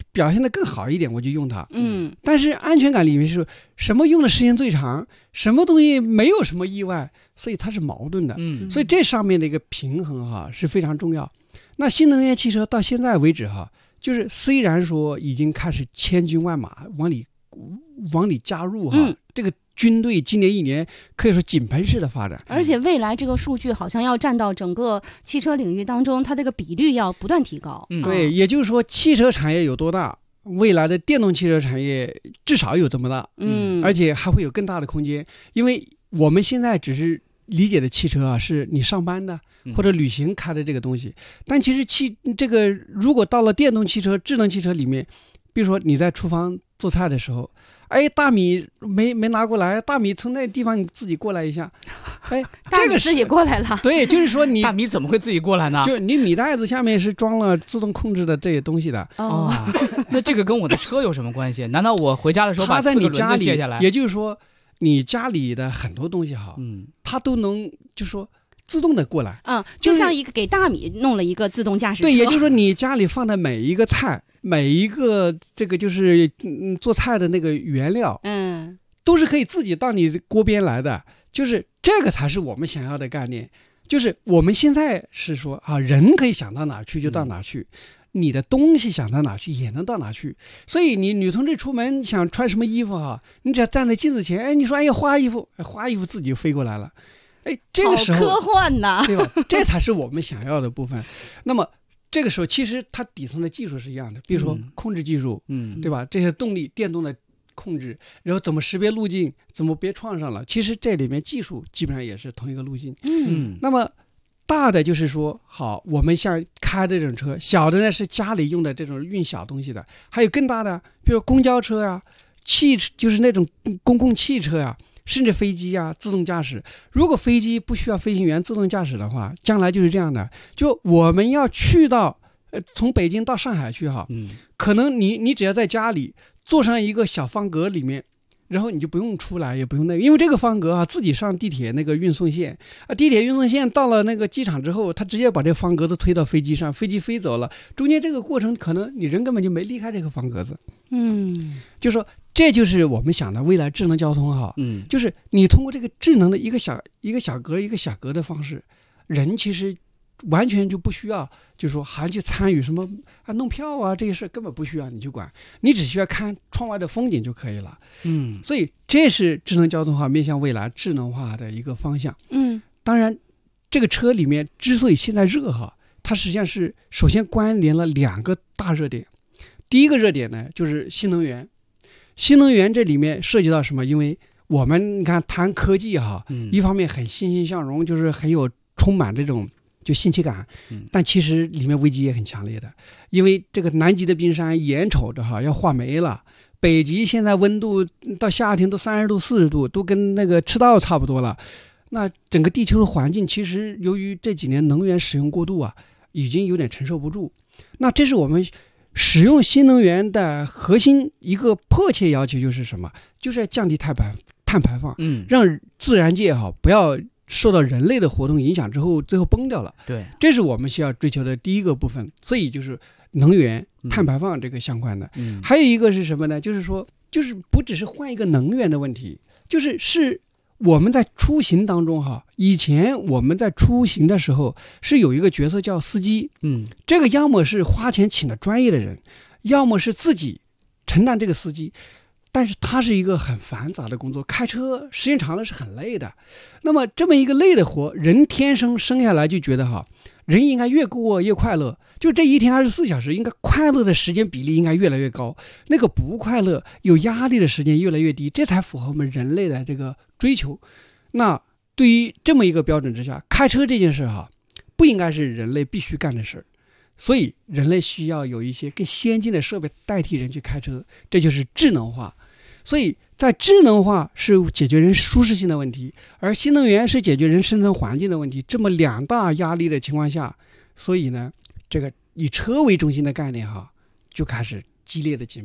表现得更好一点，我就用它。 嗯， 但是安全感里面是什么用的时间最长，什么东西没有什么意外，所以它是矛盾的。 嗯， 所以这上面的一个平衡哈是非常重要。那新能源汽车到现在为止哈，就是虽然说已经开始千军万马往里往里加入哈， 嗯、 这个军队今年一年可以说井喷式的发展， 而且未来这个数据好像要占到整个汽车领域当中，它这个比率要不断提高。 嗯， 对，也就是说汽车产业有多大，未来的电动汽车产业至少有这么大， 嗯， 而且还会有更大的空间，因为我们现在只是理解的汽车啊，是你上班的或者旅行开的这个东西，但其实汽这个如果到了电动汽车、智能汽车里面，比如说你在厨房做菜的时候，哎，大米没没拿过来，大米从那地方你自己过来一下，哎，这个自己过来了。 对，就是说你大米怎么会自己过来呢？ 就你米袋子下面是装了自动控制的这些东西的。 哦，那这个跟我的车有什么关系？难道我回家的时候把四个轮子卸下来？ 也就是说，你家里的很多东西哈，嗯，它都能就说自动的过来。 嗯，就像一个给大米弄了一个自动驾驶车。 对，也就是说你家里放的每一个菜。每一个这个就是嗯做菜的那个原料， 嗯， 都是可以自己到你锅边来的，就是这个才是我们想要的概念。就是我们现在是说啊，人可以想到哪去就到哪去，嗯、你的东西想到哪去也能到哪去。所以你女同志出门想穿什么衣服哈，你只要站在镜子前，哎，你说哎呀花衣服，哎花衣服自己飞过来了，哎，这个时候好科幻呐， 对吧？这才是我们想要的部分。那么。这个时候，其实它底层的技术是一样的，比如说控制技术，嗯，对吧？这些动力、电动的控制，然后怎么识别路径，怎么别撞上了，其实这里面技术基本上也是同一个路径。 嗯， 那么大的就是说，好，我们像开这种车，小的呢是家里用的这种运小东西的，还有更大的，比如公交车啊，汽就是那种公共汽车啊。甚至飞机啊，自动驾驶。如果飞机不需要飞行员自动驾驶的话，将来就是这样的。就我们要去到，呃，从北京到上海去哈，嗯，可能你你只要在家里坐上一个小方格里面，然后你就不用出来，也不用那个，因为这个方格啊，自己上地铁那个运送线啊，地铁运送线到了那个机场之后，他直接把这方格子推到飞机上，飞机飞走了，中间这个过程可能你人根本就没离开这个方格子。嗯，就说这就是我们想的未来智能交通哈，嗯，就是你通过这个智能的一个小一个小格一个小格的方式，人其实完全就不需要，就是说还去参与什么啊弄票啊这些事根本不需要你去管，你只需要看窗外的风景就可以了。嗯，所以这是智能交通化面向未来智能化的一个方向。嗯，当然，这个车里面之所以现在热哈，它实际上是首先关联了两个大热点。第一个热点呢，就是新能源。新能源这里面涉及到什么？因为我们你看谈科技哈，嗯、一方面很欣欣向荣，就是很有充满这种就新奇感，嗯、但其实里面危机也很强烈的。因为这个南极的冰山眼瞅着哈要化没了，北极现在温度到夏天都三十度、四十度，都跟那个赤道差不多了。那整个地球的环境其实由于这几年能源使用过度啊，已经有点承受不住。那这是我们使用新能源的核心一个迫切要求，就是什么？就是要降低碳排碳排放，嗯，让自然界哈不要受到人类的活动影响之后最后崩掉了。 对， 这是我们需要追求的第一个部分。所以就是能源、碳排放这个相关的。嗯，还有一个是什么呢？就是说，就是不只是换一个能源的问题，就是是。我们在出行当中哈，以前我们在出行的时候是有一个角色叫司机，嗯，这个要么是花钱请了专业的人，要么是自己承担这个司机，但是它是一个很繁杂的工作，开车时间长了是很累的。那么这么一个累的活，人天生生下来就觉得哈，人应该越过越快乐，就这一天二十四小时，应该快乐的时间比例应该越来越高，那个不快乐有压力的时间越来越低，这才符合我们人类的这个追求。那对于这么一个标准之下，开车这件事哈，不应该是人类必须干的事，所以人类需要有一些更先进的设备代替人去开车，这就是智能化。所以在智能化是解决人舒适性的问题，而新能源是解决人生存环境的问题，这么两大压力的情况下，所以呢这个以车为中心的概念哈就开始激烈的井喷。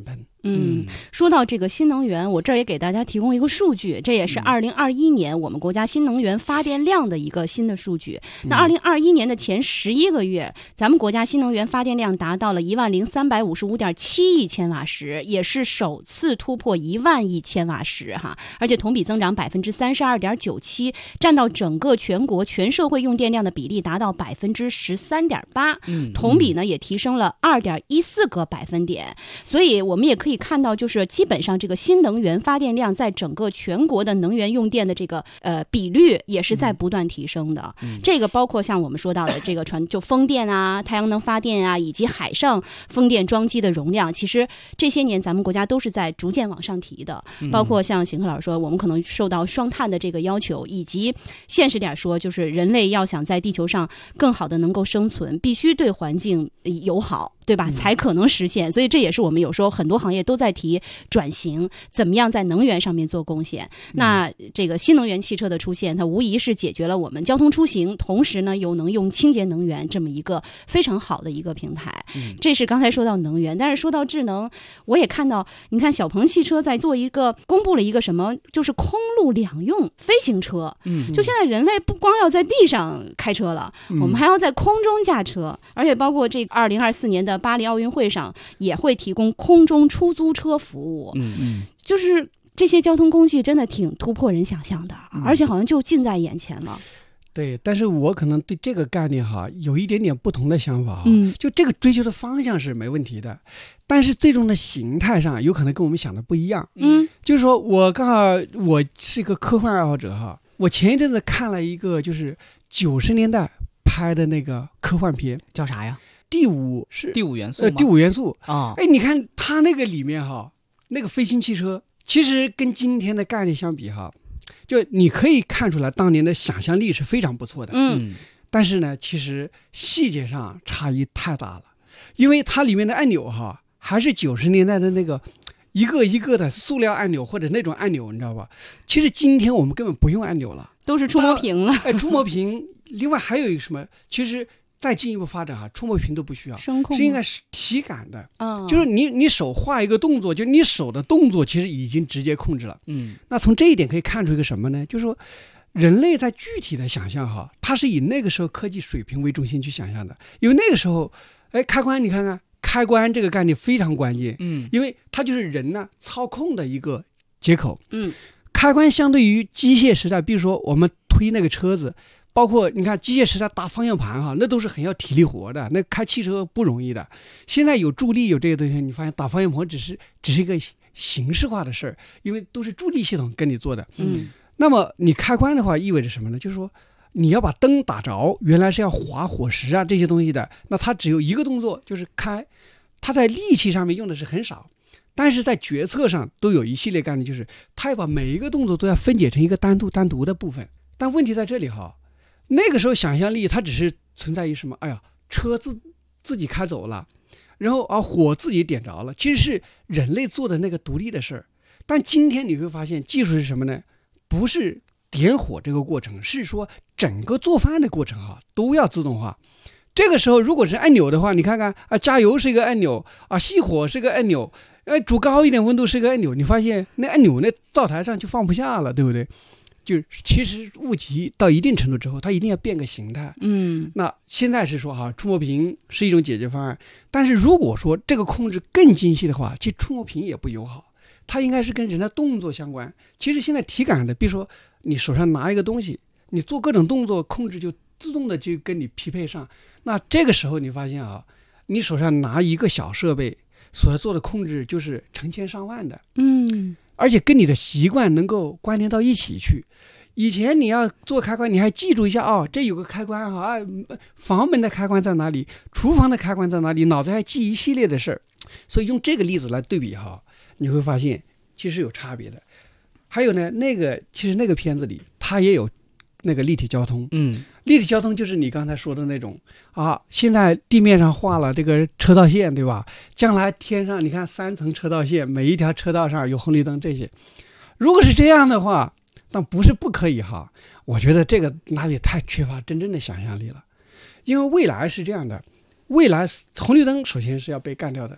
嗯，说到这个新能源，我这儿也给大家提供一个数据，这也是二零二一年我们国家新能源发电量的一个新的数据。那二零二一年的前十一个月，咱们国家新能源发电量达到了一万零三百五十五点七亿千瓦时，也是首次突破一万亿千瓦时哈，而且同比增长百分之三十二点九七，占到整个全国全社会用电量的比例达到百分之十三点八，同比呢也提升了二点一四个百分点。所以我们也可以看到，就是基本上这个新能源发电量在整个全国的能源用电的这个呃比率也是在不断提升的。嗯、这个包括像我们说到的这个传就风电啊、太阳能发电啊，以及海上风电装机的容量，其实这些年咱们国家都是在逐渐往上提的。包括像邢克老师说，我们可能受到双碳的这个要求，以及现实点说，就是人类要想在地球上更好的能够生存，必须对环境友好。对吧？才可能实现，所以这也是我们有时候很多行业都在提转型，怎么样在能源上面做贡献。那这个新能源汽车的出现，它无疑是解决了我们交通出行，同时呢又能用清洁能源这么一个非常好的一个平台。这是刚才说到能源，但是说到智能，我也看到，你看小鹏汽车在做一个公布了一个什么，就是空路两用飞行车。嗯，就现在人类不光要在地上开车了，嗯、我们还要在空中驾车，而且包括这二零二四年的巴黎奥运会上也会提供空中出租车服务。嗯嗯，就是这些交通工具真的挺突破人想象的，嗯、而且好像就近在眼前了。 对，但是我可能对这个概念哈有一点点不同的想法哈。嗯，就这个追求的方向是没问题的，但是最终的形态上有可能跟我们想的不一样。嗯，就是说我刚好我是一个科幻爱好者哈，我前一阵子看了一个就是九十年代拍的那个科幻片， 叫啥呀？ 第五是第五元素呃，第五元素啊！哦、 哎，你看它那个里面哈，那个飞行汽车，其实跟今天的概念相比哈，就你可以看出来当年的想象力是非常不错的。嗯，但是呢，其实细节上差异太大了，因为它里面的按钮哈，还是九十年代的那个一个一个的塑料按钮或者那种按钮，你知道吧？其实今天我们根本不用按钮了， 都是触摸屏了。 哎，触摸屏。另外还有一个什么？其实。再进一步发展哈，触摸屏都不需要， 声控是应该是体感的，嗯，就是你你手画一个动作，就你手的动作其实已经直接控制了，嗯，那从这一点可以看出一个什么呢？就是说，人类在具体的想象哈，它是以那个时候科技水平为中心去想象的，因为那个时候，哎，开关你看看，开关这个概念非常关键，嗯，因为它就是人呢操控的一个接口，嗯，开关相对于机械时代，比如说我们推那个车子。包括你看机械时代打方向盘哈，那都是很要体力活的，那开汽车不容易的。现在有助力有这些东西，你发现打方向盘只是只是一个形式化的事儿，因为都是助力系统跟你做的。嗯，那么你开关的话意味着什么呢？就是说你要把灯打着，原来是要划火石啊这些东西的，那它只有一个动作就是开，它在力气上面用的是很少，但是在决策上都有一系列概念，就是它要把每一个动作都要分解成一个单独单独的部分。但问题在这里哈。那个时候想象力它只是存在于什么？哎呀，车自自己开走了，然后啊火自己点着了，其实是人类做的那个独立的事儿。但今天你会发现，技术是什么呢？不是点火这个过程，是说整个做饭的过程哈、啊、都要自动化。这个时候如果是按钮的话，你看看啊，加油是一个按钮啊，熄火是个按钮，哎，煮高一点温度是个按钮，你发现那按钮那灶台上就放不下了，对不对？就其实物极到一定程度之后，它一定要变个形态。嗯，那现在是说哈，触摸屏是一种解决方案，但是如果说这个控制更精细的话，其实触摸屏也不友好，它应该是跟人的动作相关。其实现在体感的，比如说你手上拿一个东西，你做各种动作，控制就自动的就跟你匹配上。那这个时候你发现啊，你手上拿一个小设备所做的控制就是成千上万的。嗯。而且跟你的习惯能够关联到一起去。以前你要做开关，你还记住一下哦，这有个开关哈，啊，房门的开关在哪里，厨房的开关在哪里，脑子还记一系列的事儿。所以用这个例子来对比哈，你会发现其实有差别的。还有呢，那个其实那个片子里它也有那个立体交通，嗯，立体交通就是你刚才说的那种啊，现在地面上画了这个车道线，对吧？将来天上你看三层车道线，每一条车道上有红绿灯，这些如果是这样的话，但不是不可以哈，我觉得这个哪里太缺乏真正的想象力了。因为未来是这样的，未来红绿灯首先是要被干掉的，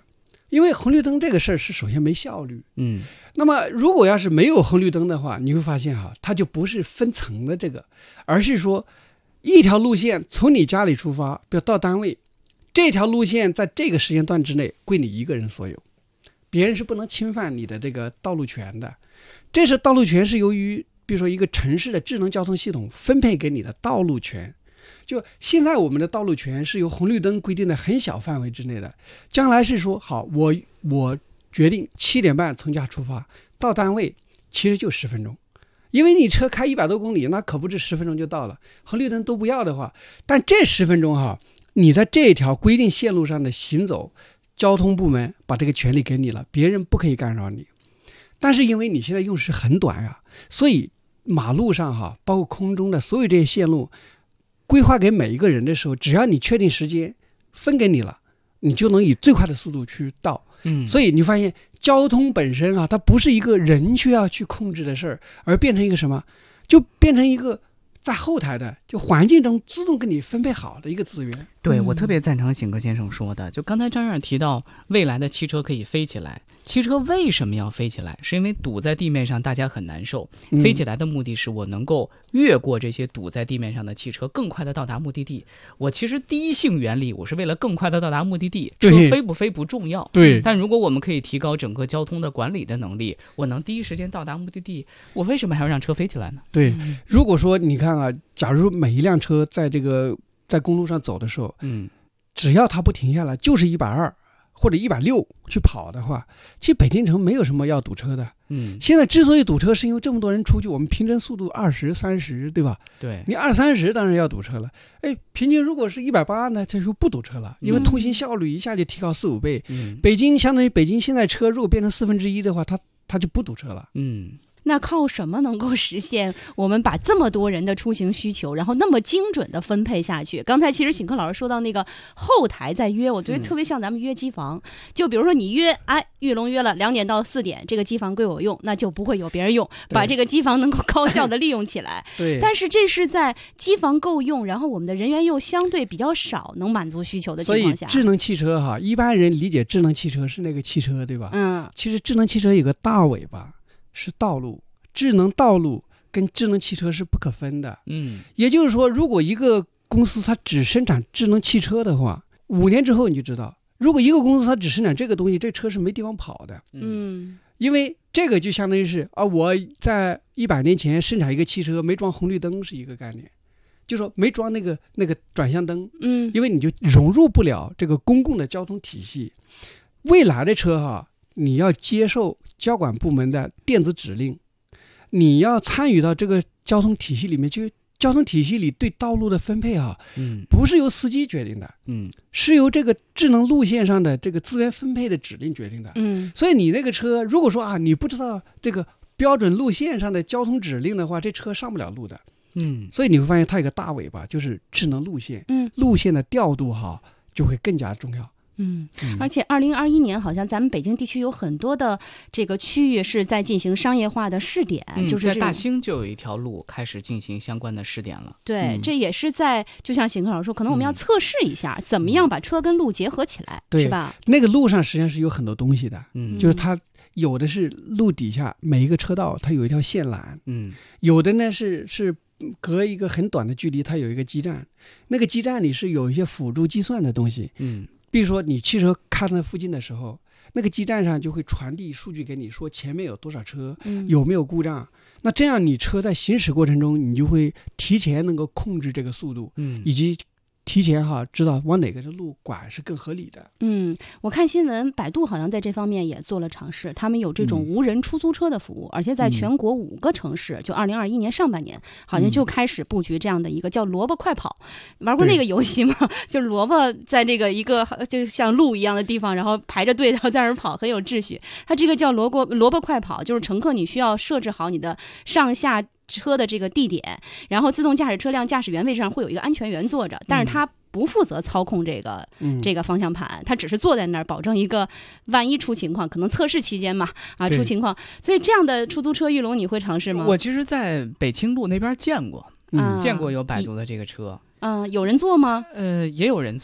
因为红绿灯这个事儿是首先没效率， 嗯， 那么如果要是没有红绿灯的话，你会发现哈，它就不是分层的这个，而是说一条路线从你家里出发，比如到单位，这条路线在这个时间段之内归你一个人所有，别人是不能侵犯你的这个道路权的。这是道路权是由于比如说一个城市的智能交通系统分配给你的道路权。就现在我们的道路权是由红绿灯规定的很小范围之内的，将来是说好，我我决定七点半从家出发到单位，其实就十分钟，因为你车开一百多公里，那可不是十分钟就到了。红绿灯都不要的话，但这十分钟哈，你在这条规定线路上的行走，交通部门把这个权利给你了，别人不可以干扰你。但是因为你现在用时很短啊，所以马路上哈，包括空中的所有这些线路。规划给每一个人的时候，只要你确定时间分给你了，你就能以最快的速度去到。 嗯， 所以你发现交通本身啊，它不是一个人需要去控制的事儿，而变成一个什么，就变成一个在后台的，就环境中自动给你分配好的一个资源。 对，我特别赞成醒哥先生说的，就刚才张院提到未来的汽车可以飞起来，汽车为什么要飞起来？是因为堵在地面上大家很难受， 嗯、 飞起来的目的是我能够越过这些堵在地面上的汽车，更快的到达目的地。我其实第一性原理，我是为了更快的到达目的地，车飞不飞不重要。 对， 但如果我们可以提高整个交通的管理的能力，我能第一时间到达目的地，我为什么还要让车飞起来呢？ 对，如果说你看啊，假如每一辆车在这个在公路上走的时候， 嗯， 只要它不停下来，就是一百二或者一百六去跑的话，其实北京城没有什么要堵车的。 嗯， 现在之所以堵车，是因为这么多人出去，我们平均速度二十三十，对吧？ 对， 你二三十当然要堵车了。哎，平均如果是一百八呢，它就不堵车了，因为通行效率一下就提高四五倍。 嗯， 北京相当于北京现在车如果变成四分之一的话，它它就不堵车了。 嗯。 那靠什么能够实现我们把这么多人的出行需求，然后那么精准的分配下去？刚才其实醒克老师说到那个后台在约，我觉得特别像咱们约机房。嗯、就比如说你约，哎，玉龙约了两点到四点，这个机房归我用，那就不会有别人用，把这个机房能够高效的利用起来。 对。 但是这是在机房够用，然后我们的人员又相对比较少，能满足需求的情况下。 所以智能汽车哈，一般人理解智能汽车是那个汽车，对吧？ 嗯。 其实智能汽车有个大尾巴。是道路，智能道路跟智能汽车是不可分的。 嗯， 也就是说，如果一个公司它只生产智能汽车的话，五年之后你就知道，如果一个公司它只生产这个东西，这车是没地方跑的。 嗯， 因为这个就相当于是啊，我在一百年前生产一个汽车没装红绿灯是一个概念，就说没装那个那个转向灯。 嗯， 因为你就融入不了这个公共的交通体系。未来的车哈。你要接受交管部门的电子指令，你要参与到这个交通体系里面，就交通体系里对道路的分配啊， 嗯， 不是由司机决定的， 嗯， 是由这个智能路线上的这个资源分配的指令决定的， 嗯， 所以你那个车如果说啊，你不知道这个标准路线上的交通指令的话，这车上不了路的， 嗯， 所以你会发现它有个大尾巴，就是智能路线， 嗯， 路线的调度哈就会更加重要。 嗯，而且二零二一年好像咱们北京地区有很多的这个区域是在进行商业化的试点， 嗯、 就是在大兴就有一条路开始进行相关的试点了。 对， 嗯、 这也是在就像邢克老师说，可能我们要测试一下，嗯、怎么样把车跟路结合起来， 对是吧？ 那个路上实际上是有很多东西的， 嗯， 就是它有的是路底下每一个车道它有一条线缆， 嗯， 有的呢是是隔一个很短的距离，它有一个基站，那个基站里是有一些辅助计算的东西， 嗯。 比如说你汽车开到附近的时候，那个基站上就会传递数据给你，说前面有多少车， 嗯、 有没有故障。那这样你车在行驶过程中，你就会提前能够控制这个速度， 嗯， 以及提前哈知道往哪个路拐是更合理的。 嗯，我看新闻，百度好像在这方面也做了尝试，他们有这种无人出租车的服务，嗯、而且在全国五个城市，就二零二一年上半年，好像就开始布局这样的一个叫萝卜快跑。玩过那个游戏吗？就是萝卜在这个一个就像路一样的地方，然后排着队，然后在那儿跑，很有秩序。它这个叫萝卜萝卜快跑，就是乘客你需要设置好你的上下车的这个地点，然后自动驾驶车辆驾驶员位置上会有一个安全员坐着，但是他不负责操控这个、嗯、这个方向盘，他只是坐在那儿，保证一个万一出情况，可能测试期间嘛啊出情况，所以这样的出租车玉龙你会尝试吗？ 我其实在北清路那边见过，嗯，见过有百度的这个车， 嗯，有人坐吗？ 呃，也有人坐。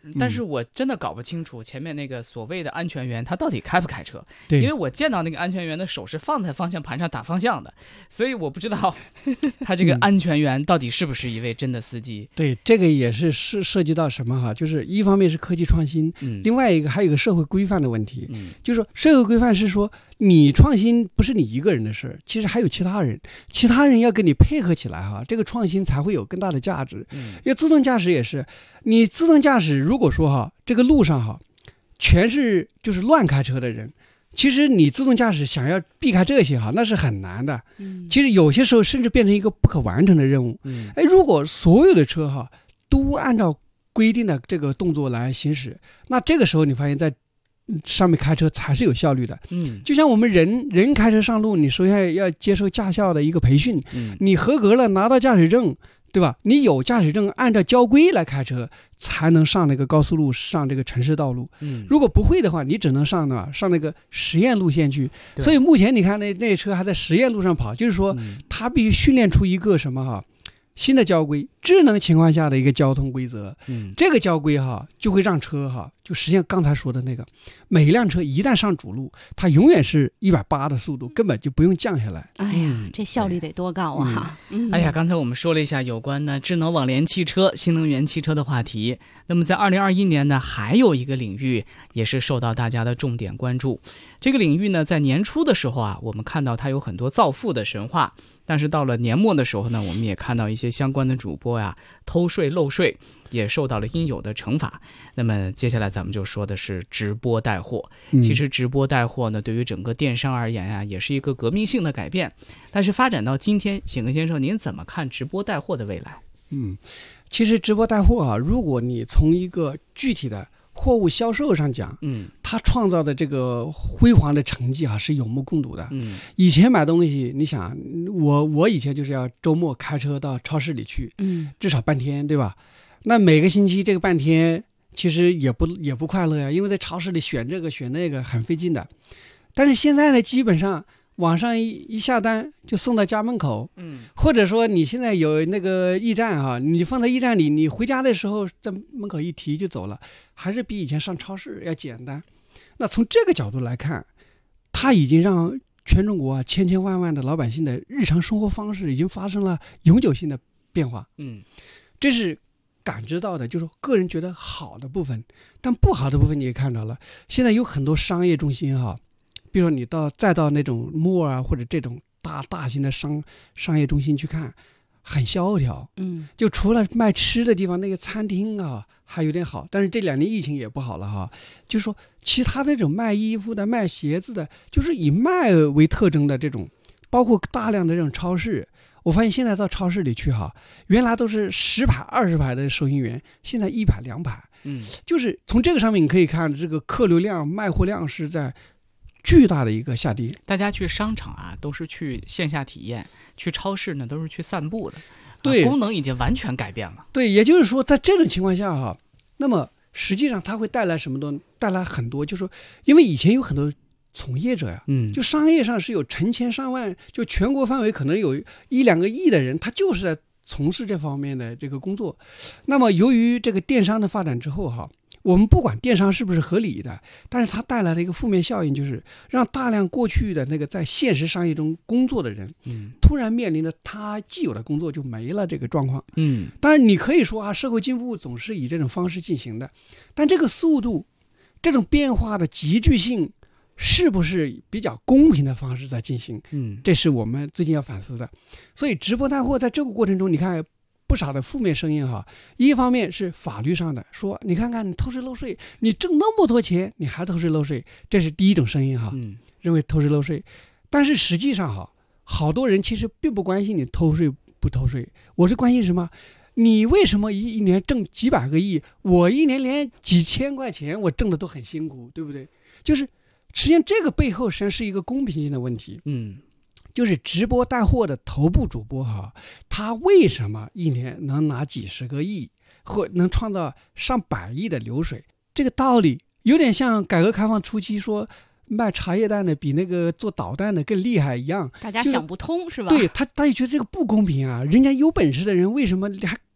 但是我真的搞不清楚前面那个所谓的安全员他到底开不开车， 对， 因为我见到那个安全员的手是放在方向盘上打方向的，所以我不知道他这个安全员到底是不是一位真的司机。 对，这个也是涉涉及到什么哈，就是一方面是科技创新，嗯，另外一个还有一个社会规范的问题，嗯，就是说社会规范是说你创新不是你一个人的事儿，其实还有其他人，其他人要跟你配合起来哈，这个创新才会有更大的价值。嗯，因为自动驾驶也是，你自动驾驶如果说哈，这个路上哈，全是就是乱开车的人，其实你自动驾驶想要避开这些哈，那是很难的。嗯，其实有些时候甚至变成一个不可完成的任务。嗯，哎，如果所有的车哈都按照规定的这个动作来行驶，那这个时候你发现在上面开车才是有效率的。嗯，就像我们人人开车上路，你首先要接受驾校的一个培训，嗯，你合格了拿到驾驶证，对吧？你有驾驶证，按照交规来开车，才能上那个高速路，上这个城市道路。嗯，如果不会的话，你只能上呢上那个实验路线去。所以目前你看那那车还在实验路上跑，就是说它必须训练出一个什么哈新的交规，智能情况下的一个交通规则。嗯，这个交规哈就会让车哈就实现刚才说的那个，每一辆车一旦上主路，它永远是一百八的速度，根本就不用降下来。 哎呀，这效率得多高啊！ 嗯、哎呀，刚才我们说了一下有关呢智能网联汽车、新能源汽车的话题。那么在二零二一年呢，还有一个领域也是受到大家的重点关注。这个领域呢，在年初的时候啊，我们看到它有很多造富的神话，但是到了年末的时候呢，我们也看到一些相关的主播呀偷税漏税，也受到了应有的惩罚。那么接下来咱们就说的是直播带货。其实直播带货呢，对于整个电商而言啊，也是一个革命性的改变。但是发展到今天，显格先生，您怎么看直播带货的未来？ 嗯，其实直播带货啊，如果你从一个具体的货物销售上讲，嗯，它创造的这个辉煌的成绩啊，是有目共睹的。嗯，以前买东西，你想，我我以前就是要周末开车到超市里去，嗯，至少半天，对吧？那每个星期这个半天，其实也不也不快乐呀，因为在超市里选这个选那个很费劲的。但是现在呢，基本上网上一一下单就送到家门口，嗯，或者说你现在有那个驿站啊，你放在驿站里，你回家的时候在门口一提就走了，还是比以前上超市要简单。那从这个角度来看，它已经让全中国啊千千万万的老百姓的日常生活方式已经发生了永久性的变化。嗯，这是感知到的，就是个人觉得好的部分，但不好的部分你也看到了。现在有很多商业中心哈、啊，比如说你到再到那种 mall 啊，或者这种大大型的商商业中心去看，很萧条。嗯，就除了卖吃的地方，那个餐厅啊还有点好，但是这两年疫情也不好了哈。就是说，其他那种卖衣服的、卖鞋子的，就是以卖为特征的这种，包括大量的这种超市。我发现现在到超市里去哈，原来都是十排、二十排的收银员，现在一排、两排。嗯，就是从这个上面你可以看，这个客流量、卖货量是在巨大的一个下跌。 大家去商场啊，都是去线下体验；去超市呢，都是去散步的。 对、 啊，功能已经完全改变了。 对，也就是说，在这种情况下哈，那么实际上它会带来什么东西？带来很多，就是说，因为以前有很多从业者呀，嗯，就商业上是有成千上万，就全国范围可能有一两个亿的人，他就是在从事这方面的这个工作。那么由于这个电商的发展之后哈，我们不管电商是不是合理的，但是它带来的一个负面效应就是让大量过去的那个在现实商业中工作的人，嗯，突然面临着他既有的工作就没了这个状况。嗯，当然你可以说啊，社会进步总是以这种方式进行的，但这个速度，这种变化的急剧性，是不是比较公平的方式在进行？嗯，这是我们最近要反思的。所以直播带货在这个过程中，你看不少的负面声音哈。一方面是法律上的，说你看看你偷税漏税，你挣那么多钱，你还偷税漏税，这是第一种声音哈，嗯，认为偷税漏税。但是实际上哈，好多人其实并不关心你偷税不偷税，我是关心什么？你为什么一一年挣几百个亿，我一年连几千块钱我挣的都很辛苦，对不对？就是实际上这个背后实际上是一个公平性的问题。嗯，就是直播带货的头部主播哈，他为什么一年能拿几十个亿，或能创造上百亿的流水？这个道理有点像改革开放初期说卖茶叶蛋的比那个做导弹的更厉害一样， 大家想不通是吧？ 对他，他也觉得这个不公平啊！人家有本事的人为什么还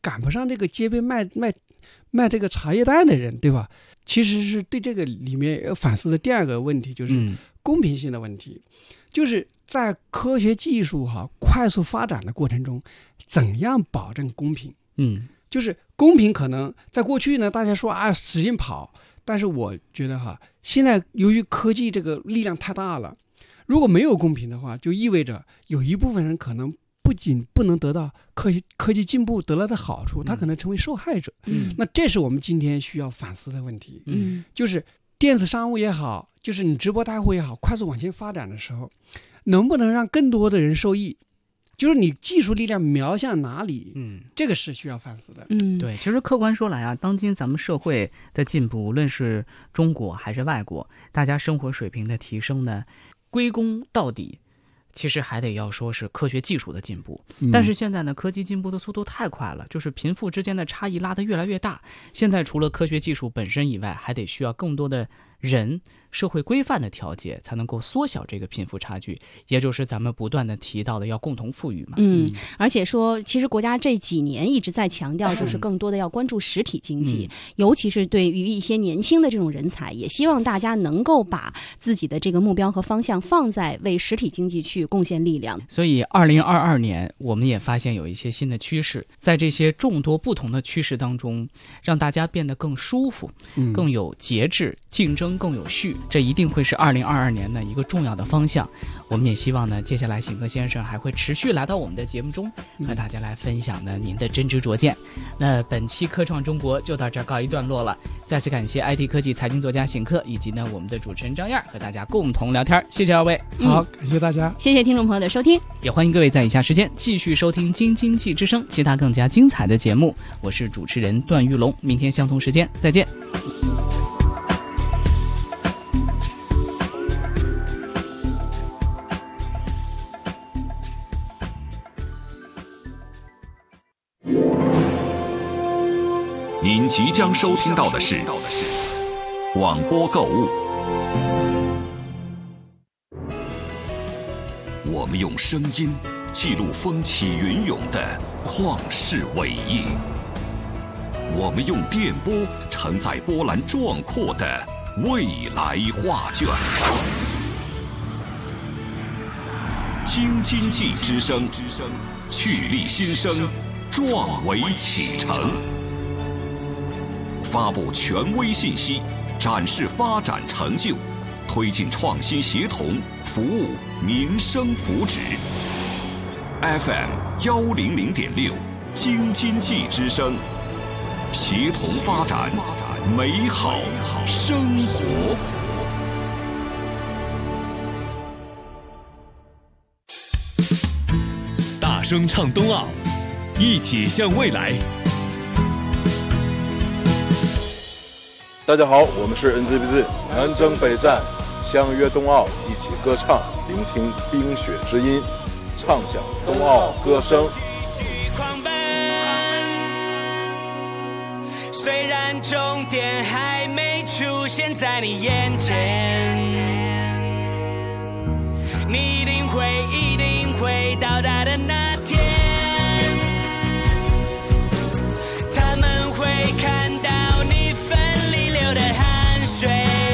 赶不上这个街边卖卖卖这个茶叶蛋的人，对吧？其实是对这个里面要反思的第二个问题，就是公平性的问题，嗯、就是在科学技术哈快速发展的过程中，怎样保证公平？嗯，就是公平可能在过去呢，大家说啊使劲跑，但是我觉得哈，现在由于科技这个力量太大了，如果没有公平的话，就意味着有一部分人可能不仅不能得到科学科技进步得来的好处，他可能成为受害者。嗯，那这是我们今天需要反思的问题。嗯，就是电子商务也好，就是你直播带货也好，快速往前发展的时候，能不能让更多的人受益？就是你技术力量瞄向哪里，嗯，这个是需要反思的。 嗯，对，其实客观说来啊，当今咱们社会的进步，无论是中国还是外国，大家生活水平的提升呢，归功到底其实还得要说是科学技术的进步。但是现在呢，科技进步的速度太快了，就是贫富之间的差异拉得越来越大。现在除了科学技术本身以外，还得需要更多的人社会规范的调节，才能够缩小这个贫富差距，也就是咱们不断的提到的要共同富裕嘛。 嗯，而且说其实国家这几年一直在强调，就是更多的要关注实体经济、嗯、尤其是对于一些年轻的这种人才，也希望大家能够把自己的这个目标和方向放在为实体经济去贡献力量。 所以二零二二年我们也发现有一些新的趋势，在这些众多不同的趋势当中，让大家变得更舒服、嗯、更有节制，竞争更有序，这一定会是二零二二年的一个重要的方向。我们也希望呢，接下来醒哥先生还会持续来到我们的节目中，和大家来分享呢您的真知灼见。那本期科创中国就到这儿告一段落了，再次感谢 I T 科技财经作家醒克以及呢我们的主持人张燕和大家共同聊天，谢谢二位。 好，感谢大家， 谢谢听众朋友的收听， 也欢迎各位在以下时间继续收听京津冀之声其他更加精彩的节目。我是主持人段玉龙，明天相同时间再见。 您即将收听到的是广播购物。我们用声音记录风起云涌的旷世伟业，我们用电波承载波澜壮阔的未来画卷。京津冀之声，趣力新生，壮维启程。发布权威信息，展示发展成就，推进创新协同，服务民生福祉。F M 幺零零点六，京津冀之声，协同发展，美好生活。 大声唱冬奥，一起向未来。 大家好，我们是 N Z B Z， 南征北战，相约冬奥，一起歌唱，聆听冰雪之音，唱响冬奥歌声。 虽然终点还没出现在你眼前，你一定会一定会到达的那天，他们会看到你奋力流的汗水，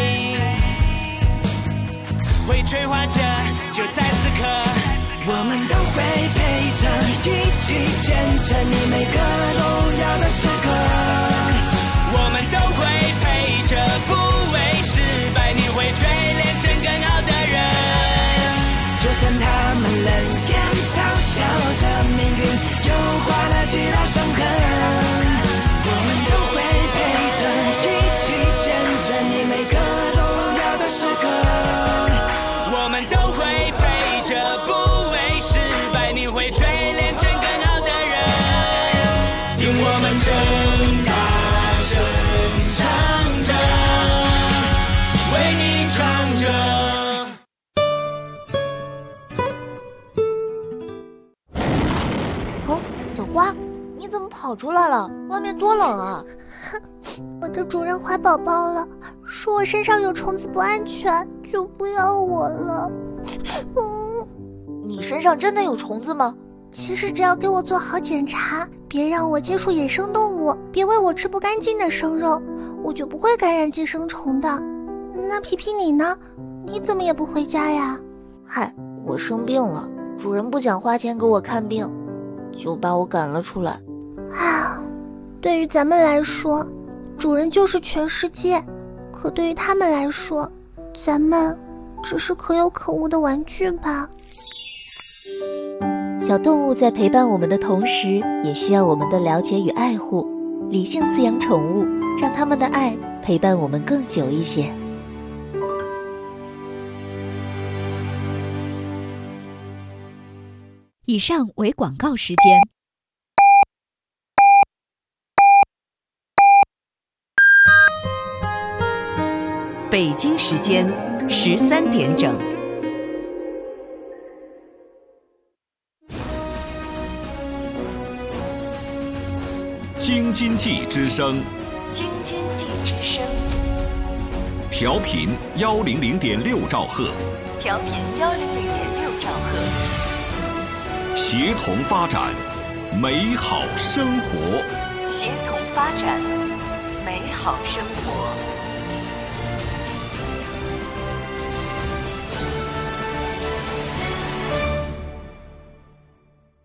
会催化着就在此刻，我们都会陪着，一起见证你每个荣耀的时刻，我们都会陪着，不为失败，你会锤炼成更好的人，就算他们冷眼嘲笑着命运，又划了几道伤痕，我们都会陪着，一起见证你每个荣耀的时刻，我们都会陪着，不为失败，你会锤炼成更好的人，听我们正大声唱着，为你唱着。 小花，你怎么跑出来了？外面多冷啊！ 我的主人怀宝宝了，说我身上有虫子不安全，就不要我了。 嗯，你身上真的有虫子吗？ 其实只要给我做好检查，别让我接触野生动物，别喂我吃不干净的生肉，我就不会感染寄生虫的。那皮皮你呢？你怎么也不回家呀？ 嗨，我生病了，主人不想花钱给我看病，就把我赶了出来。 啊，对于咱们来说，主人就是全世界，可对于他们来说，咱们只是可有可无的玩具吧。 小动物在陪伴我们的同时，也需要我们的了解与爱护。理性饲养宠物，让他们的爱陪伴我们更久一些。 以上为广告时间。北京时间十三点整。 京津冀之声， 京津冀之声， 调频幺零零点六兆赫， 调频幺零零点六兆赫， 协同发展，美好生活， 协同发展，美好生活。